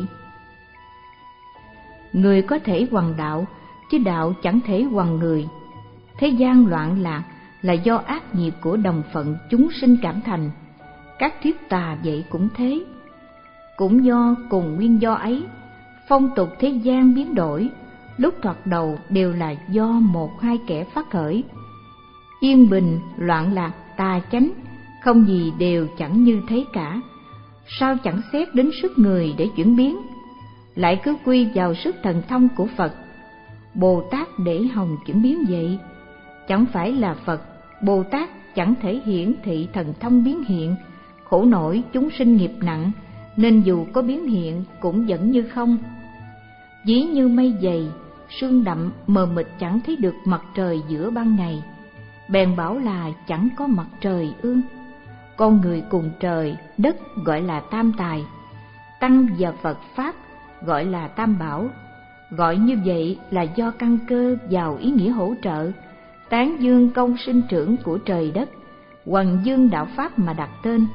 S1: Người có thể hoằng đạo, chứ đạo chẳng thể hoằng người. Thế gian loạn lạc là do ác nghiệp của đồng phận chúng sinh cảm thành. Các thuyết tà vậy cũng thế. Cũng do cùng nguyên do ấy, phong tục thế gian biến đổi, lúc thoạt đầu đều là do một hai kẻ phát khởi. Yên bình, loạn lạc, tà chánh, không gì đều chẳng như thế cả. Sao chẳng xét đến sức người để chuyển biến, lại cứ quy vào sức thần thông của Phật Bồ Tát để hòng chuyển biến vậy? Chẳng phải là Phật Bồ Tát chẳng thể hiển thị thần thông biến hiện, khổ nổi chúng sinh nghiệp nặng, nên dù có biến hiện cũng vẫn như không. Ví như mây dày, sương đậm mờ mịt chẳng thấy được mặt trời giữa ban ngày, bèn bảo là chẳng có mặt trời ư? Con người cùng trời, đất gọi là tam tài, tăng và Phật Pháp gọi là tam bảo. Gọi như vậy là do căn cơ vào ý nghĩa hỗ trợ, tán dương công sinh trưởng của trời đất, hoằng dương đạo Pháp mà đặt tên.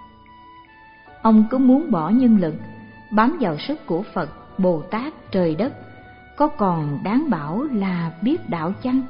S1: Ông cứ muốn bỏ nhân lực, bám vào sức của Phật, Bồ Tát, trời đất, có còn đáng bảo là biết đạo chăng?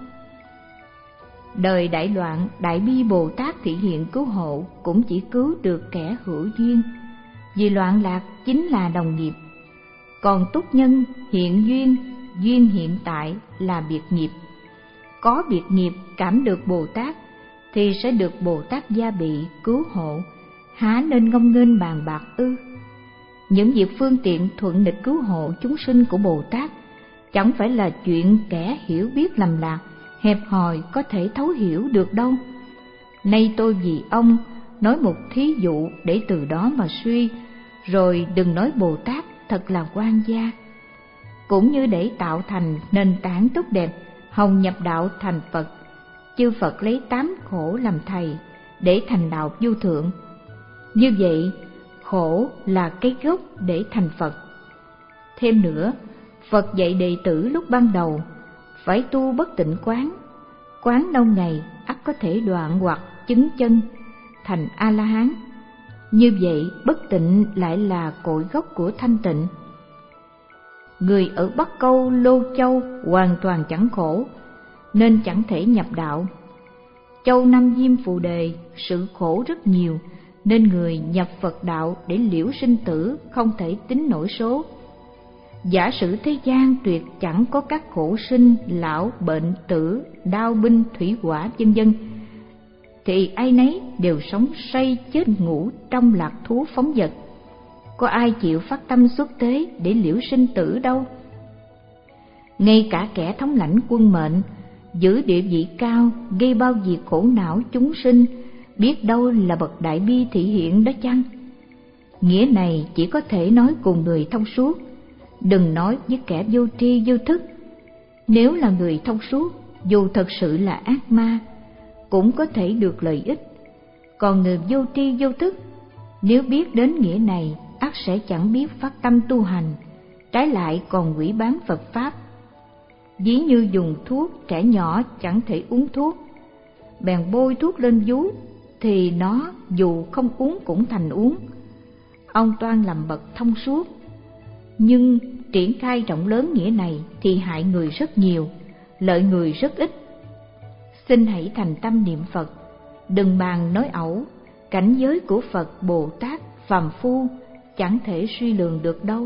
S1: Đời đại loạn, Đại Bi Bồ Tát thị hiện cứu hộ cũng chỉ cứu được kẻ hữu duyên, vì loạn lạc chính là đồng nghiệp. Còn túc nhân hiện duyên, duyên hiện tại là biệt nghiệp. Có biệt nghiệp cảm được Bồ Tát thì sẽ được Bồ Tát gia bị cứu hộ, há nên ngông nghênh bàn bạc ư? Những việc phương tiện thuận nghịch cứu hộ chúng sinh của Bồ Tát chẳng phải là chuyện kẻ hiểu biết lầm lạc, hẹp hòi có thể thấu hiểu được đâu. Nay tôi vì ông nói một thí dụ để từ đó mà suy, rồi đừng nói Bồ Tát thật là oan gia. Cũng như để tạo thành nền tảng tốt đẹp, hồng nhập đạo thành Phật, chư Phật lấy tám khổ làm thầy để thành đạo vô thượng. Như vậy, khổ là cái gốc để thành Phật. Thêm nữa, Phật dạy đệ tử lúc ban đầu phải tu bất tịnh quán, quán lâu ngày ắt có thể đoạn hoặc chứng chân thành A-la-hán. Như vậy, bất tịnh lại là cội gốc của thanh tịnh. Người ở Bắc Câu, Lô Châu hoàn toàn chẳng khổ, nên chẳng thể nhập đạo. Châu Nam Diêm Phù Đề sự khổ rất nhiều, nên người nhập Phật đạo để liễu sinh tử không thể tính nổi số. Giả sử thế gian tuyệt chẳng có các khổ sinh, lão, bệnh, tử, đao binh, thủy hỏa vân vân, thì ai nấy đều sống say chết ngủ trong lạc thú phóng dật. Có ai chịu phát tâm xuất thế để liễu sinh tử đâu. Ngay cả kẻ thống lãnh quân mệnh, giữ địa vị cao, gây bao việc khổ não chúng sinh, biết đâu là bậc đại bi thị hiện đó chăng? Nghĩa này chỉ có thể nói cùng người thông suốt, đừng nói với kẻ vô tri vô thức. Nếu là người thông suốt, dù thật sự là ác ma, cũng có thể được lợi ích. Còn người vô tri vô thức, nếu biết đến nghĩa này, ắt sẽ chẳng biết phát tâm tu hành, trái lại còn hủy báng Phật Pháp. Ví như dùng thuốc, trẻ nhỏ chẳng thể uống thuốc, bèn bôi thuốc lên vú, thì nó dù không uống cũng thành uống. Ông Toan làm bậc thông suốt, nhưng triển khai rộng lớn nghĩa này thì hại người rất nhiều, lợi người rất ít. Xin hãy thành tâm niệm Phật, đừng bàn nói ẩu. Cảnh giới của Phật, Bồ Tát, phàm phu chẳng thể suy lường được đâu.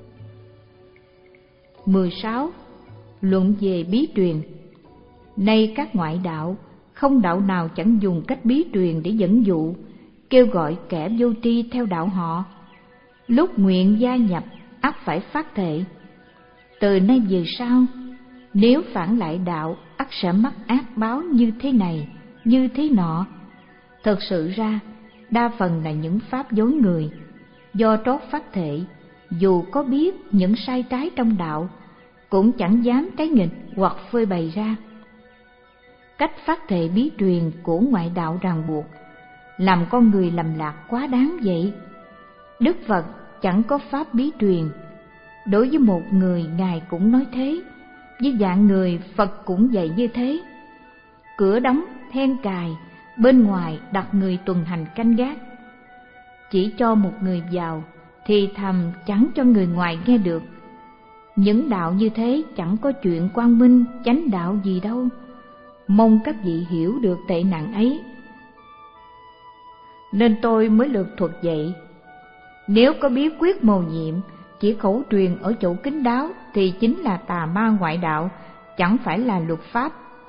S1: mười sáu. Luận về bí truyền. Nay các ngoại đạo, không đạo nào chẳng dùng cách bí truyền để dẫn dụ, kêu gọi kẻ vô tri theo đạo họ. Lúc nguyện gia nhập, ắt phải phát thệ: từ nay về sau, nếu phản lại đạo, ắt sẽ mắc ác báo như thế này, như thế nọ. Thật sự ra, đa phần là những pháp dối người. Do trót phát thệ, dù có biết những sai trái trong đạo, cũng chẳng dám trái nghịch hoặc phơi bày ra. Cách phát thệ bí truyền của ngoại đạo ràng buộc, làm con người lầm lạc quá đáng vậy. Đức Phật chẳng có pháp bí truyền. Đối với một người, Ngài cũng nói thế, với dạng người Phật cũng dạy như thế. Cửa đóng, then cài, bên ngoài đặt người tuần hành canh gác. Chỉ cho một người vào, thì thầm chẳng cho người ngoài nghe được. Những đạo như thế chẳng có chuyện quang minh, chánh đạo gì đâu. Mong các vị hiểu được tệ nạn ấy. Nên tôi mới lược thuật vậy. Nếu có bí quyết mầu nhiệm, chỉ khẩu truyền ở chỗ kín đáo, thì chính là tà ma ngoại đạo, chẳng phải là luật pháp.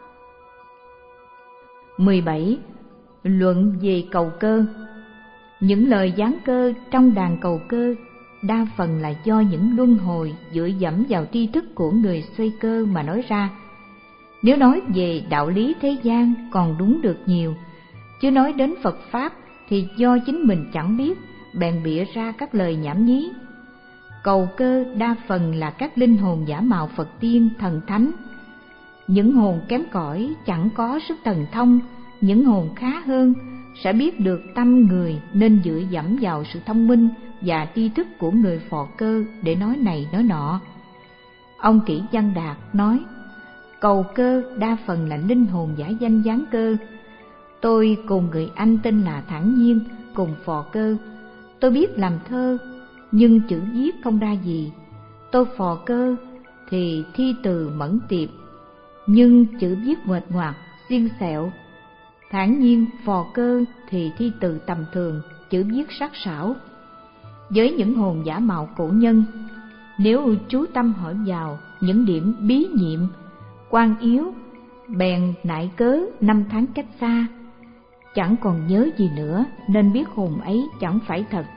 S1: mười bảy. Luận về cầu cơ. Những lời giáng cơ trong đàn cầu cơ đa phần là do những luân hồi dựa dẫm vào tri thức của người xoay cơ mà nói ra. Nếu nói về đạo lý thế gian còn đúng được nhiều, chứ nói đến Phật Pháp thì do chính mình chẳng biết, bèn bịa ra các lời nhảm nhí. Cầu cơ đa phần là các linh hồn giả mạo Phật tiên, thần thánh. Những hồn kém cỏi chẳng có sức thần thông, những hồn khá hơn sẽ biết được tâm người, nên dựa dẫm vào sự thông minh và tri thức của người phò cơ để nói này nói nọ. Ông Kỷ Văn Đạt nói, cầu cơ đa phần là linh hồn giả danh giáng cơ. Tôi cùng người anh tên là Thản Nhiên cùng phò cơ. Tôi biết làm thơ, nhưng chữ viết không ra gì. Tôi phò cơ thì thi từ mẫn tiệp, nhưng chữ viết nguệch ngoạc, xiên xẹo. Thản Nhiên phò cơ thì thi từ tầm thường, chữ viết sắc sảo. Với những hồn giả mạo cổ nhân, nếu chú tâm hỏi vào những điểm bí nhiệm, quan yếu, bèn nại cớ năm tháng cách xa, chẳng còn nhớ gì nữa, nên biết hồn ấy chẳng phải thật.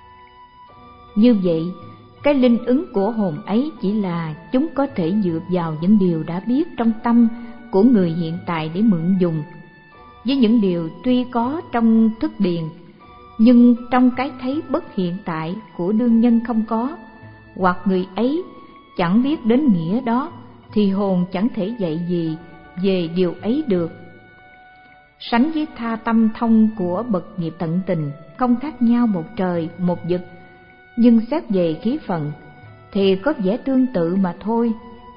S1: Như vậy, cái linh ứng của hồn ấy chỉ là chúng có thể dựa vào những điều đã biết trong tâm của người hiện tại để mượn dùng, với những điều tuy có trong thức điền, nhưng trong cái thấy bất hiện tại của đương nhân không có, hoặc người ấy chẳng biết đến nghĩa đó, thì hồn chẳng thể dạy gì về điều ấy được. Sánh với tha tâm thông của bậc nghiệp tận tình, không khác nhau một trời một vực, nhưng xét về khí phận thì có vẻ tương tự mà thôi.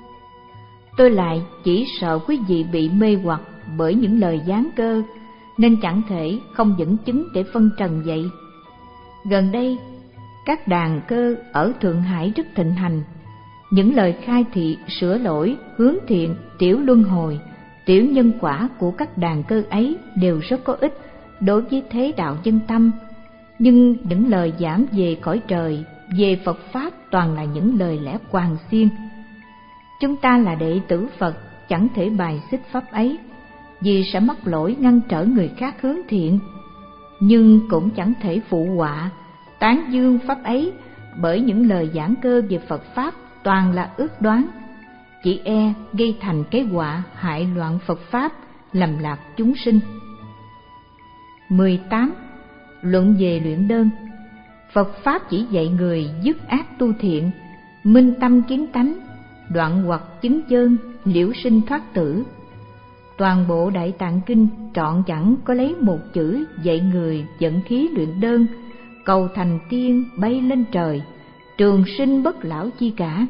S1: Tôi lại chỉ sợ quý vị bị mê hoặc bởi những lời giáng cơ, nên chẳng thể không dẫn chứng để phân trần vậy. Gần đây, các đàn cơ ở Thượng Hải rất thịnh hành. Những lời khai thị, sửa lỗi, hướng thiện, tiểu luân hồi, tiểu nhân quả của các đàn cơ ấy đều rất có ích đối với thế đạo dân tâm, Nhưng những lời giảng về cõi trời, về Phật Pháp toàn là những lời lẽ quàng xiên. Chúng ta là đệ tử Phật chẳng thể bài xích Pháp ấy, vì sẽ mắc lỗi ngăn trở người khác hướng thiện, nhưng cũng chẳng thể phụ họa, tán dương Pháp ấy, bởi những lời giảng cơ về Phật Pháp toàn là ước đoán, chỉ e gây thành cái họa hại loạn Phật Pháp, lầm lạc chúng sinh. mười tám. Luận về luyện đơn. Phật Pháp chỉ dạy người dứt ác tu thiện, minh tâm kiến tánh, đoạn hoặc chứng chân, liễu sinh thoát tử. Toàn bộ Đại Tạng Kinh trọn chẳng có lấy một chữ dạy người vận khí luyện đơn, cầu thành tiên bay lên trời, trường sinh bất lão chi cả.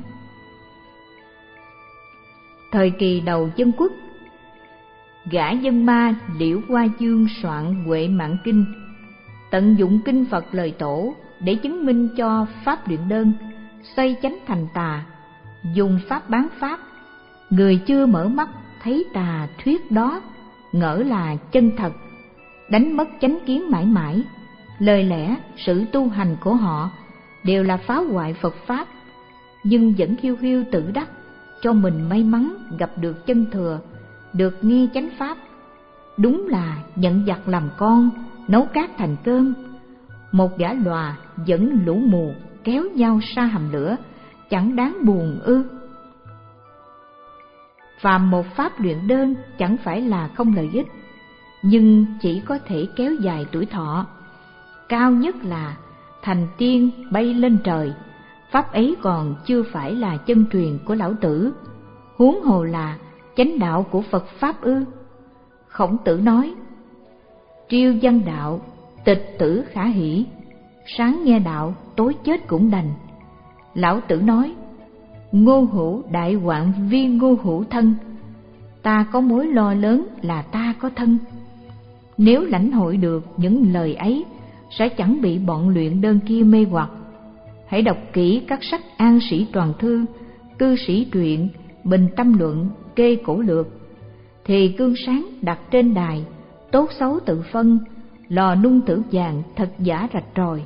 S1: Thời kỳ đầu Dân Quốc, gã dân ma Liễu Hoa Dương soạn Huệ Mạng Kinh, tận dụng kinh Phật lời tổ để chứng minh cho pháp luyện đơn, xoay chánh thành tà, dùng pháp bán pháp. Người chưa mở mắt thấy tà thuyết đó, ngỡ là chân thật, đánh mất chánh kiến mãi mãi. Lời lẽ, sự tu hành của họ đều là phá hoại Phật Pháp, nhưng vẫn khiêu khiêu tự đắc cho mình may mắn gặp được chân thừa, được nghe chánh Pháp. Đúng là nhận giặc làm con, nấu cát thành cơm. Một gã lòa dẫn lũ mù kéo nhau sa hầm lửa, chẳng đáng buồn ư? Phàm một pháp luyện đơn chẳng phải là không lợi ích, nhưng chỉ có thể kéo dài tuổi thọ. Cao nhất là thành tiên bay lên trời, pháp ấy còn chưa phải là chân truyền của lão tử, huống hồ là chánh đạo của Phật Pháp ư? Khổng Tử nói: triêu văn đạo, tịch tử khả hỷ, sáng nghe đạo, tối chết cũng đành. Lão Tử nói: ngô hữu đại hoạn vi ngô hữu thân, ta có mối lo lớn là ta có thân. Nếu lãnh hội được những lời ấy, sẽ chẳng bị bọn luyện đơn kia mê hoặc. Hãy đọc kỹ các sách An Sĩ Toàn Thư, Cư Sĩ Truyện, Bình Tâm Luận, Kê Cổ Lược, thì gương sáng đặt trên đài, tốt xấu tự phân, lò nung tử vàng thật giả rạch ròi.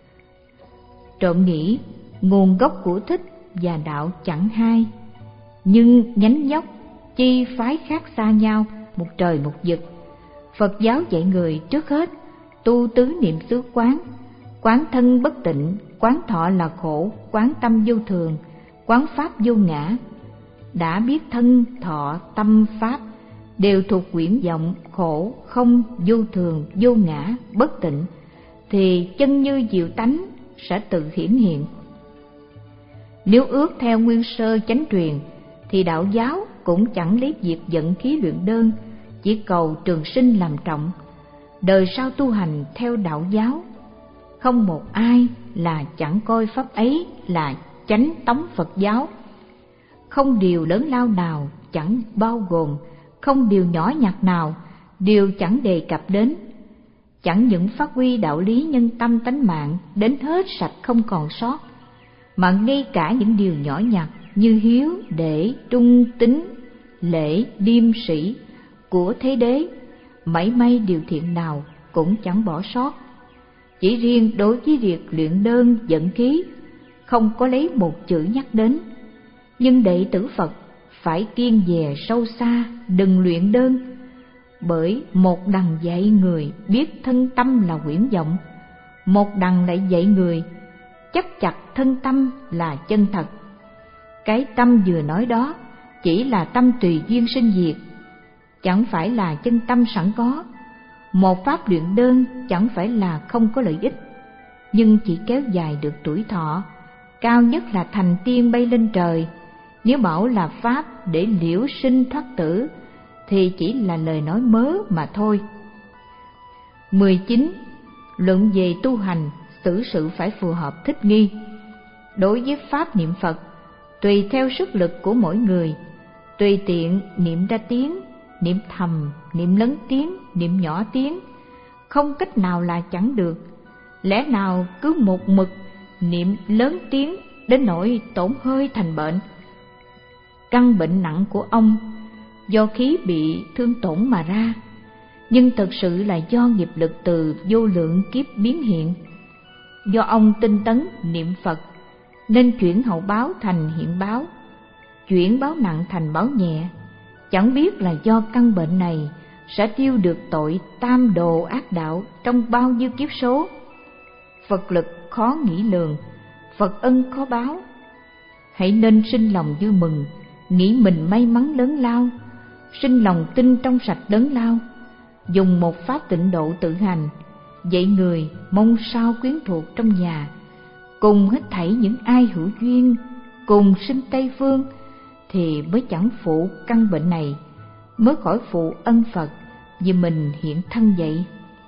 S1: Trộm nghĩ nguồn gốc của thích và đạo chẳng hai, nhưng nhánh nhóc chi phái khác xa nhau, một trời một vực. Phật giáo dạy người trước hết tu tứ niệm xứ quán, quán thân bất tịnh, quán thọ là khổ, quán tâm vô thường, quán pháp vô ngã. Đã biết thân, thọ, tâm, pháp đều thuộc quyển vọng khổ, không, vô thường, vô ngã, bất tịnh, thì chân như diệu tánh sẽ tự hiển hiện. Nếu ước theo nguyên sơ chánh truyền, thì đạo giáo cũng chẳng lấy việc vận khí luyện đơn, chỉ cầu trường sinh làm trọng. Đời sau tu hành theo đạo giáo, không một ai là chẳng coi pháp ấy là chánh tống Phật giáo. Không điều lớn lao nào chẳng bao gồm, không điều nhỏ nhặt nào đều chẳng đề cập đến. Chẳng những phát huy đạo lý nhân tâm tánh mạng đến hết sạch không còn sót, mà ngay cả những điều nhỏ nhặt như hiếu, để, trung, tín, lễ, liêm sĩ của thế đế, mảy may điều thiện nào cũng chẳng bỏ sót. Chỉ riêng đối với việc luyện đơn vận khí, không có lấy một chữ nhắc đến. Nhưng đệ tử Phật phải kiêng dè sâu xa, đừng luyện đơn, bởi một đằng dạy người biết thân tâm là huyễn vọng, một đằng lại dạy người chấp chặt thân tâm là chân thật. Cái tâm vừa nói đó chỉ là tâm tùy duyên sinh diệt, chẳng phải là chân tâm sẵn có. Một pháp luyện đơn chẳng phải là không có lợi ích, nhưng chỉ kéo dài được tuổi thọ, cao nhất là thành tiên bay lên trời. Nếu bảo là pháp để liễu sinh thoát tử, thì chỉ là lời nói mớ mà thôi. mười chín. Luận về tu hành, xử sự phải phù hợp thích nghi. Đối với pháp niệm Phật, tùy theo sức lực của mỗi người, tùy tiện niệm ra tiếng, niệm thầm, niệm lớn tiếng, niệm nhỏ tiếng, không cách nào là chẳng được. Lẽ nào cứ một mực niệm lớn tiếng đến nỗi tổn hơi thành bệnh? Căn bệnh nặng của ông do khí bị thương tổn mà ra. nhưng thực sự là do nghiệp lực từ vô lượng kiếp biến hiện. Do ông tinh tấn niệm Phật nên chuyển hậu báo thành hiện báo, chuyển báo nặng thành báo nhẹ. Chẳng biết là do căn bệnh này sẽ tiêu được tội tam đồ ác đạo trong bao nhiêu kiếp số. Phật lực khó nghĩ lường, Phật ân khó báo. Hãy nên sinh lòng vui mừng, nghĩ mình may mắn lớn lao, sinh lòng tin trong sạch lớn lao, dùng một pháp tịnh độ tự hành, dạy người mong sao quyến thuộc trong nhà, cùng hết thảy những ai hữu duyên, cùng sinh Tây Phương, thì mới chẳng phụ căn bệnh này, mới khỏi phụ ân Phật vì mình hiện thân vậy.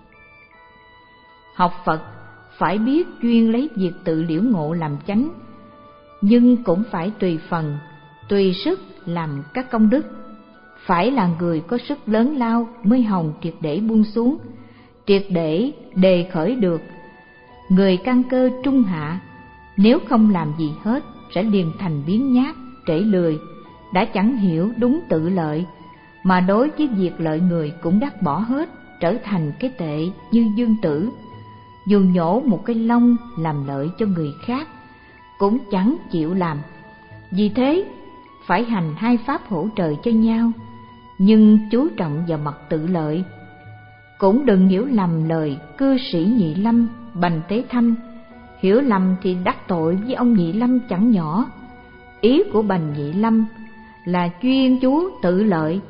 S1: Học Phật phải biết chuyên lấy việc tự liễu ngộ làm chánh, nhưng cũng phải tùy phần, tùy sức làm các công đức. Phải là người có sức lớn lao mới hòng triệt để buông xuống, triệt để đề khởi được. Người căn cơ trung hạ, nếu không làm gì hết sẽ liền thành biếng nhác, trễ lười, đã chẳng hiểu đúng tự lợi, mà đối với việc lợi người cũng đắc bỏ hết, trở thành cái tệ như Dương Tử. Dù nhổ một cái lông làm lợi cho người khác cũng chẳng chịu làm. Vì thế phải hành hai pháp hỗ trợ cho nhau, nhưng chú trọng vào mặt tự lợi. Cũng đừng hiểu lầm lời cư sĩ Nhị Lâm Bành Tế Thanh, hiểu lầm thì đắc tội với ông Nhị Lâm chẳng nhỏ. Ý của Bành Nhị Lâm là chuyên chú tự lợi,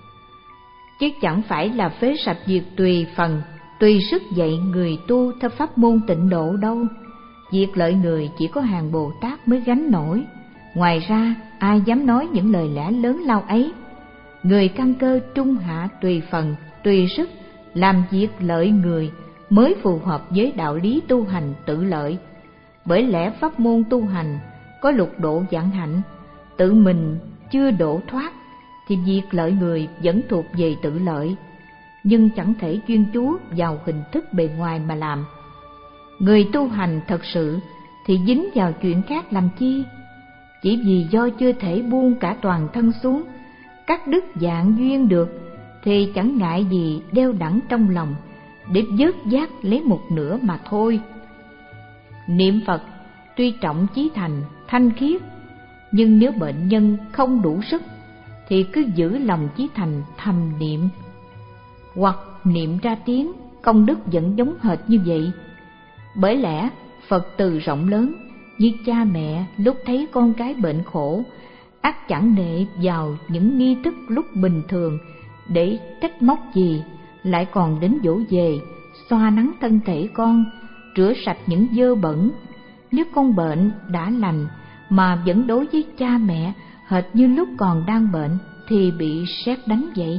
S1: chứ chẳng phải là phế sạch việc tùy phần, tùy sức dạy người tu theo pháp môn tịnh độ đâu. Việc lợi người chỉ có hàng Bồ Tát mới gánh nổi, ngoài ra ai dám nói những lời lẽ lớn lao ấy. Người căn cơ trung hạ tùy phần, tùy sức làm việc lợi người mới phù hợp với đạo lý tu hành tự lợi. Bởi lẽ pháp môn tu hành có lục độ vạn hạnh, tự mình chưa độ thoát thì việc lợi người vẫn thuộc về tự lợi, nhưng chẳng thể chuyên chú vào hình thức bề ngoài mà làm. Người tu hành thật sự thì dính vào chuyện khác làm chi? Chỉ vì do chưa thể buông cả toàn thân xuống, cắt đứt dạng duyên được, thì chẳng ngại gì đeo đẳng trong lòng để vớt vát lấy một nửa mà thôi. Niệm Phật tuy trọng chí thành, thanh khiết, nhưng nếu bệnh nhân không đủ sức thì cứ giữ lòng chí thành thầm niệm, hoặc niệm ra tiếng, công đức vẫn giống hệt như vậy. Bởi lẽ Phật từ rộng lớn, như cha mẹ lúc thấy con cái bệnh khổ, ắt chẳng nệ vào những nghi thức lúc bình thường để trách móc gì, lại còn đến dỗ về, xoa nắng thân thể con, rửa sạch những dơ bẩn. Nếu con bệnh đã lành mà vẫn đối với cha mẹ hệt như lúc còn đang bệnh thì bị sét đánh vậy.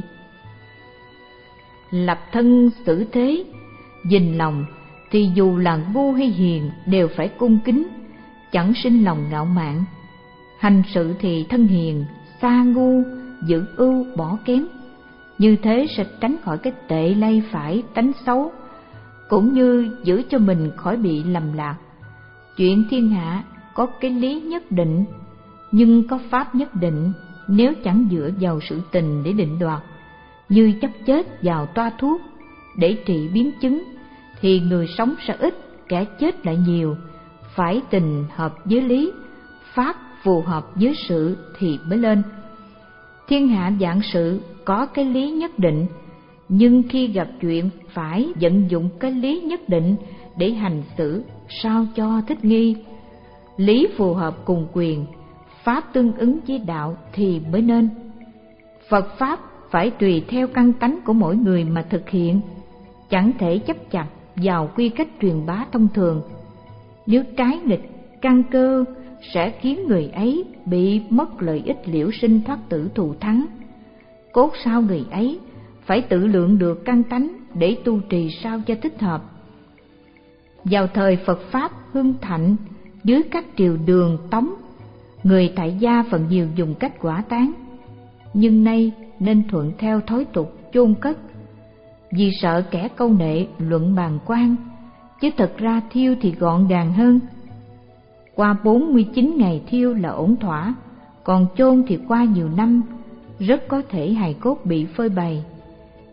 S1: Lập thân xử thế, dình lòng thì dù là ngu hay hiền đều phải cung kính, chẳng sinh lòng ngạo mạn. Hành sự thì thân hiền, xa ngu, giữ ưu bỏ kém. Như thế sẽ tránh khỏi cái tệ lây phải tánh xấu, cũng như giữ cho mình khỏi bị lầm lạc. Chuyện thiên hạ có cái lý nhất định, nhưng có pháp nhất định. Nếu chẳng dựa vào sự tình để định đoạt, như chấp chết vào toa thuốc để trị biến chứng, thì người sống sẽ ít, kẻ chết lại nhiều. Phải tình hợp với lý, pháp phù hợp với sự thì mới lên. Thiên hạ vạn sự có cái lý nhất định, nhưng khi gặp chuyện phải vận dụng cái lý nhất định để hành xử sao cho thích nghi. Lý phù hợp cùng quyền, pháp tương ứng với đạo thì mới nên. Phật pháp phải tùy theo căn tánh của mỗi người mà thực hiện, chẳng thể chấp chặt vào quy cách truyền bá thông thường. Nếu trái nghịch căn cơ sẽ khiến người ấy bị mất lợi ích liễu sinh thoát tử thù thắng. Cốt sao người ấy phải tự lượng được căn tánh để tu trì sao cho thích hợp. Vào thời Phật pháp hưng thịnh, dưới các triều Đường, Tống, người tại gia phần nhiều dùng cách hỏa táng, nhưng nay nên thuận theo thói tục chôn cất, vì sợ kẻ câu nệ luận bàn quan, chứ thật ra thiêu thì gọn gàng hơn. Qua bốn mươi chín ngày thiêu là ổn thỏa, còn chôn thì qua nhiều năm, rất có thể hài cốt bị phơi bày.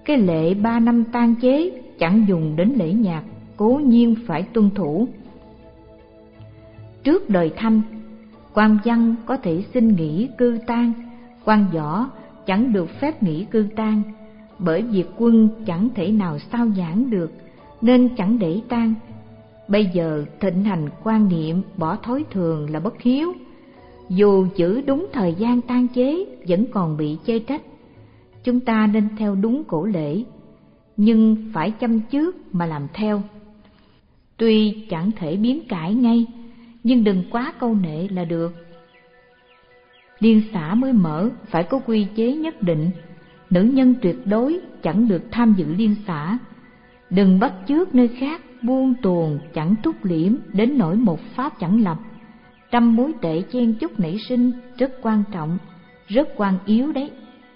S1: Cái lệ ba năm tang chế chẳng dùng đến lễ nhạc, cố nhiên phải tuân thủ. Trước đời Thanh, quan văn có thể xin nghỉ cư tang, quan võ chẳng được phép nghỉ cư tang, bởi việc quân chẳng thể nào sao giảng được nên chẳng để tang. Bây giờ thịnh hành quan niệm bỏ thói thường là bất hiếu, dù giữ đúng thời gian tang chế vẫn còn bị chê trách. Chúng ta nên theo đúng cổ lễ, nhưng phải chăm trước mà làm theo. Tuy chẳng thể biến cải ngay, nhưng đừng quá câu nệ là được. Liên xã mới mở phải có quy chế nhất định, nữ nhân tuyệt đối chẳng được tham dự liên xã. Đừng bắt chước nơi khác buông tuồng chẳng túc liễm đến nỗi một pháp chẳng lập. Trăm mối tệ chen chúc nảy sinh rất quan trọng, rất quan yếu đấy.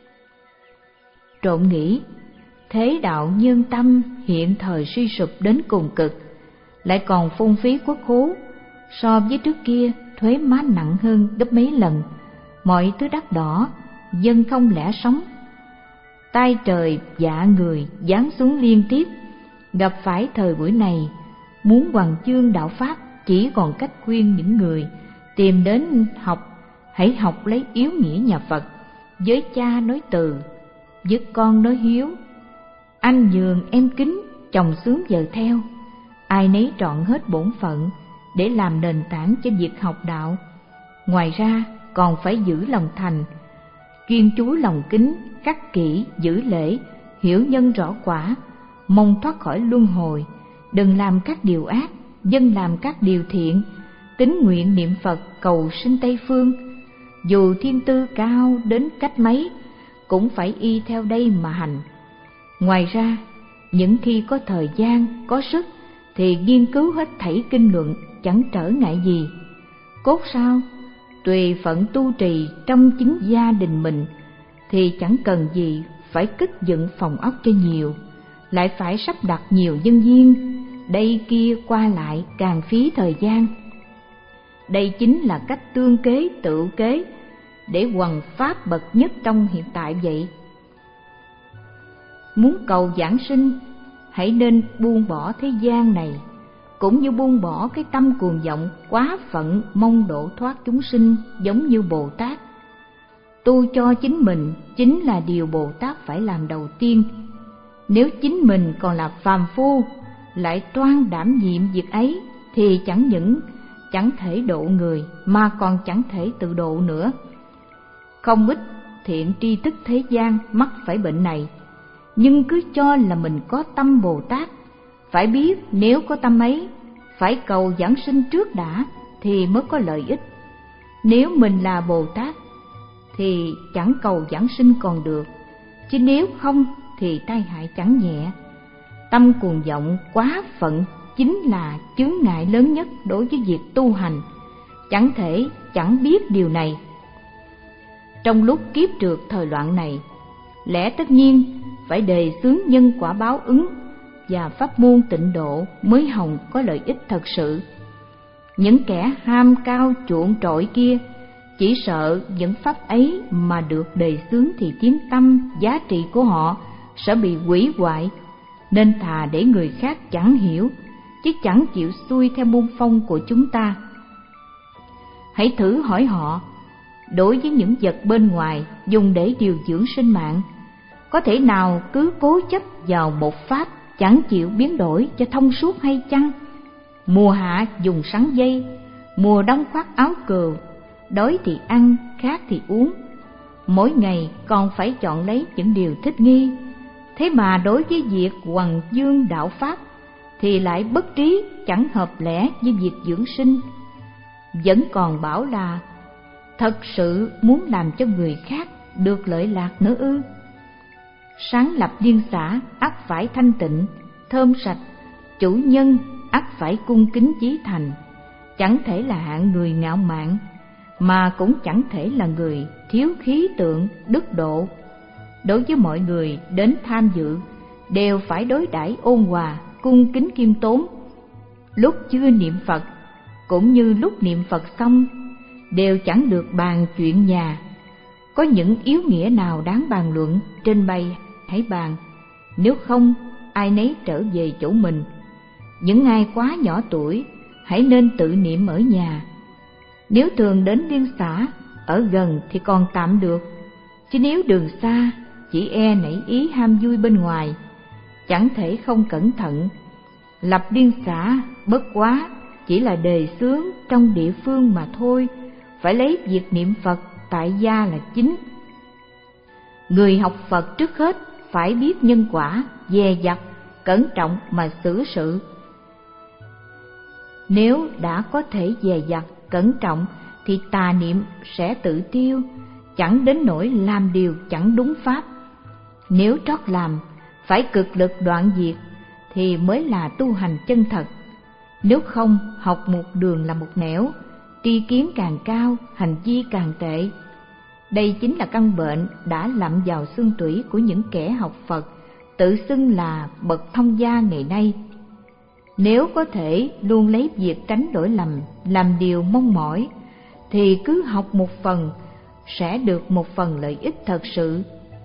S1: Trộm nghĩ, thế đạo nhân tâm hiện thời suy sụp đến cùng cực, lại còn phung phí quốc khố, so với trước kia thuế má nặng hơn gấp mấy lần, mọi thứ đắt đỏ, dân không lẽ sống. Tai trời dạ người giáng xuống liên tiếp, gặp phải thời buổi này, muốn hoằng chương đạo pháp chỉ còn cách khuyên những người tìm đến học, hãy học lấy yếu nghĩa nhà Phật, với cha nói từ, với con nói hiếu, anh nhường em kính, chồng sướng vợ theo, ai nấy trọn hết bổn phận để làm nền tảng cho việc học đạo. Ngoài ra còn phải giữ lòng thành, kiên chú lòng kính, khắc kỷ giữ lễ, hiểu nhân rõ quả, mong thoát khỏi luân hồi. Đừng làm các điều ác, dân làm các điều thiện, tín nguyện niệm Phật cầu sinh Tây phương. Dù thiên tư cao đến cách mấy, cũng phải y theo đây mà hành. Ngoài ra, những khi có thời gian, có sức thì nghiên cứu hết thảy kinh luận, chẳng trở ngại gì. Cốt sao, tùy phận tu trì trong chính gia đình mình, thì chẳng cần gì phải cất dựng phòng ốc cho nhiều, lại phải sắp đặt nhiều nhân viên, đây kia qua lại càng phí thời gian. Đây chính là cách tương kế tự kế để hoằng pháp bậc nhất trong hiện tại vậy. Muốn cầu giảng sinh, hãy nên buông bỏ thế gian này, cũng như buông bỏ cái tâm cuồng vọng quá phận mong độ thoát chúng sinh, giống như Bồ Tát. Tu cho chính mình chính là điều Bồ Tát phải làm đầu tiên. Nếu chính mình còn là phàm phu, lại toan đảm nhiệm việc ấy, thì chẳng những chẳng thể độ người mà còn chẳng thể tự độ nữa. Không ít thiện tri thức thế gian mắc phải bệnh này, nhưng cứ cho là mình có tâm Bồ Tát. Phải biết nếu có tâm ấy, phải cầu giảng sinh trước đã thì mới có lợi ích. Nếu mình là Bồ Tát thì chẳng cầu giảng sinh còn được, chứ nếu không thì tai hại chẳng nhẹ. Tâm cuồng vọng quá phận chính là chướng ngại lớn nhất đối với việc tu hành, chẳng thể chẳng biết điều này. Trong lúc kiếp trượt thời loạn này, lẽ tất nhiên phải đề xướng nhân quả báo ứng và pháp môn tịnh độ mới hòng có lợi ích thật sự. Những kẻ ham cao chuộng trội kia chỉ sợ những pháp ấy mà được đề xướng thì tiếng tâm giá trị của họ sẽ bị hủy hoại, nên thà để người khác chẳng hiểu, chứ chẳng chịu xuôi theo môn phong của chúng ta. Hãy thử hỏi họ, đối với những vật bên ngoài dùng để điều dưỡng sinh mạng, có thể nào cứ cố chấp vào một pháp chẳng chịu biến đổi cho thông suốt hay chăng? Mùa hạ dùng sắn dây, mùa đông khoác áo cừu, đói thì ăn, khát thì uống, mỗi ngày còn phải chọn lấy những điều thích nghi. Thế mà đối với việc hoằng dương đạo pháp thì lại bất trí, chẳng hợp lẽ với việc dưỡng sinh. Vẫn còn bảo là thật sự muốn làm cho người khác được lợi lạc nữa ư? Sáng lập liên xã ắt phải thanh tịnh, thơm sạch, chủ nhân ắt phải cung kính chí thành, chẳng thể là hạng người ngạo mạn, mà cũng chẳng thể là người thiếu khí tượng, đức độ. Đối với mọi người đến tham dự đều phải đối đãi ôn hòa, cung kính khiêm tốn. Lúc chưa niệm Phật cũng như lúc niệm Phật xong đều chẳng được bàn chuyện nhà. Có những yếu nghĩa nào đáng bàn luận, trên bày hãy bàn, nếu không ai nấy trở về chỗ mình. Những ai quá nhỏ tuổi hãy nên tự niệm ở nhà. Nếu thường đến liên xã, ở gần thì còn tạm được, chứ nếu đường xa chỉ e nảy ý ham vui bên ngoài, chẳng thể không cẩn thận. Lập liên xã bất quá chỉ là đề xướng trong địa phương mà thôi, phải lấy việc niệm Phật tại gia là chính. Người học Phật trước hết phải biết nhân quả, dè dặt, cẩn trọng mà xử sự. Nếu đã có thể dè dặt, cẩn trọng thì tà niệm sẽ tự tiêu, chẳng đến nỗi làm điều chẳng đúng pháp. Nếu trót làm, phải cực lực đoạn diệt thì mới là tu hành chân thật. Nếu không, học một đường là một nẻo, tri kiến càng cao, hành vi càng tệ. Đây chính là căn bệnh đã lặm vào xương tủy của những kẻ học Phật tự xưng là bậc thông gia ngày nay. Nếu có thể luôn lấy việc tránh lỗi lầm làm điều mong mỏi, thì cứ học một phần sẽ được một phần lợi ích thật sự.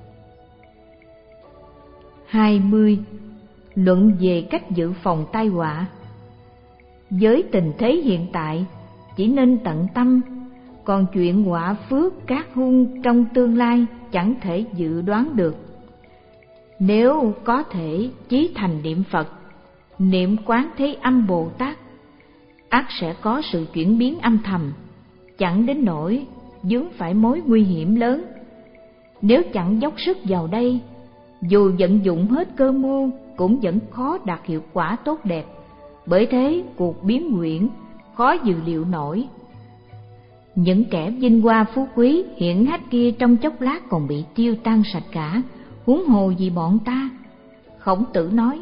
S1: hai mươi. Luận về cách dự phòng tai họa. Với tình thế hiện tại, chỉ nên tận tâm, còn chuyện họa phước các hung trong tương lai chẳng thể dự đoán được. Nếu có thể chí thành niệm Phật, niệm Quán Thế Âm Bồ Tát, ắt sẽ có sự chuyển biến âm thầm, chẳng đến nỗi vướng phải mối nguy hiểm lớn. Nếu chẳng dốc sức vào đây, dù vận dụng hết cơ mưu cũng vẫn khó đạt hiệu quả tốt đẹp. Bởi thế cuộc biến nguyện khó dự liệu nổi. Những kẻ vinh hoa phú quý hiển hách kia trong chốc lát còn bị tiêu tan sạch cả, huống hồ gì bọn ta. Khổng Tử nói,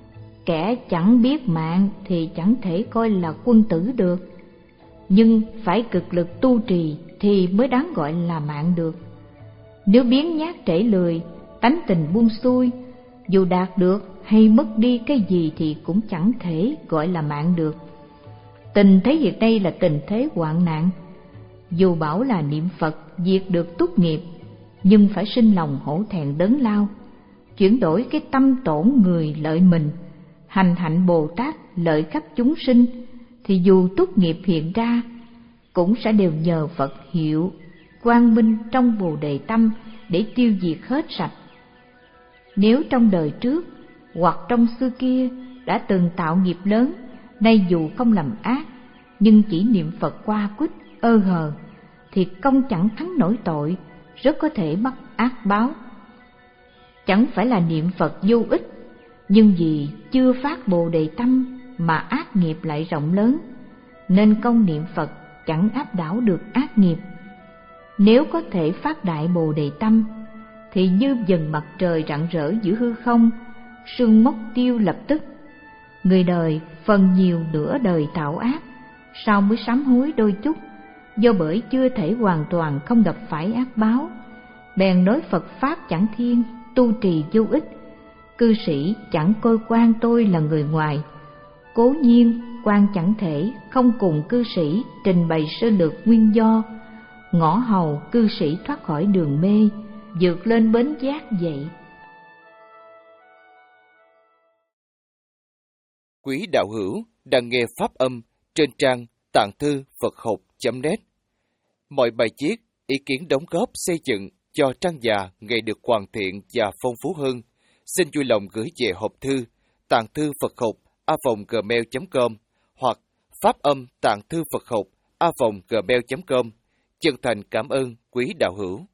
S1: kẻ chẳng biết mạng thì chẳng thể coi là quân tử được, nhưng phải cực lực tu trì thì mới đáng gọi là mạng được. Nếu biếng nhác trễ lười, tánh tình buông xuôi, dù đạt được hay mất đi cái gì thì cũng chẳng thể gọi là mạng được. Tình thế hiện nay là tình thế hoạn nạn. Dù bảo là niệm Phật diệt được túc nghiệp, nhưng phải sinh lòng hổ thẹn đớn lao, chuyển đổi cái tâm tổn người lợi mình, hành hạnh Bồ Tát lợi khắp chúng sinh, thì dù túc nghiệp hiện ra cũng sẽ đều nhờ Phật hiệu quang minh trong Bồ Đề tâm để tiêu diệt hết sạch. Nếu trong đời trước hoặc trong xưa kia đã từng tạo nghiệp lớn, nay dù không làm ác nhưng chỉ niệm Phật qua quýt ơ hờ, thì công chẳng thắng nổi tội, rất có thể mắc ác báo. Chẳng phải là niệm Phật vô ích, nhưng vì chưa phát Bồ Đề tâm mà ác nghiệp lại rộng lớn, nên công niệm Phật chẳng áp đảo được ác nghiệp. Nếu có thể phát đại Bồ Đề tâm, thì như dần mặt trời rạng rỡ giữa hư không, sương mốc tiêu lập tức. Người đời phần nhiều nửa đời tạo ác, sau mới sám hối đôi chút, do bởi chưa thể hoàn toàn không gặp phải ác báo, bèn nói Phật pháp chẳng thiên, tu trì vô ích. Cư sĩ chẳng coi quan tôi là người ngoài. Cố nhiên quan chẳng thể không cùng cư sĩ trình bày sơ lược nguyên do, ngõ hầu cư sĩ thoát khỏi đường mê, vượt lên bến giác vậy.
S2: Quý đạo hữu đang nghe pháp âm trên trang tạng thư Phật học chấm net. Mọi bài viết, ý kiến đóng góp xây dựng cho trang già ngày được hoàn thiện và phong phú hơn, xin vui lòng gửi về hộp thư tạng thư Phật học a vòng gmail chấm com hoặc pháp âm tạng thư Phật học a vòng gmail chấm com. Chân thành cảm ơn quý đạo hữu.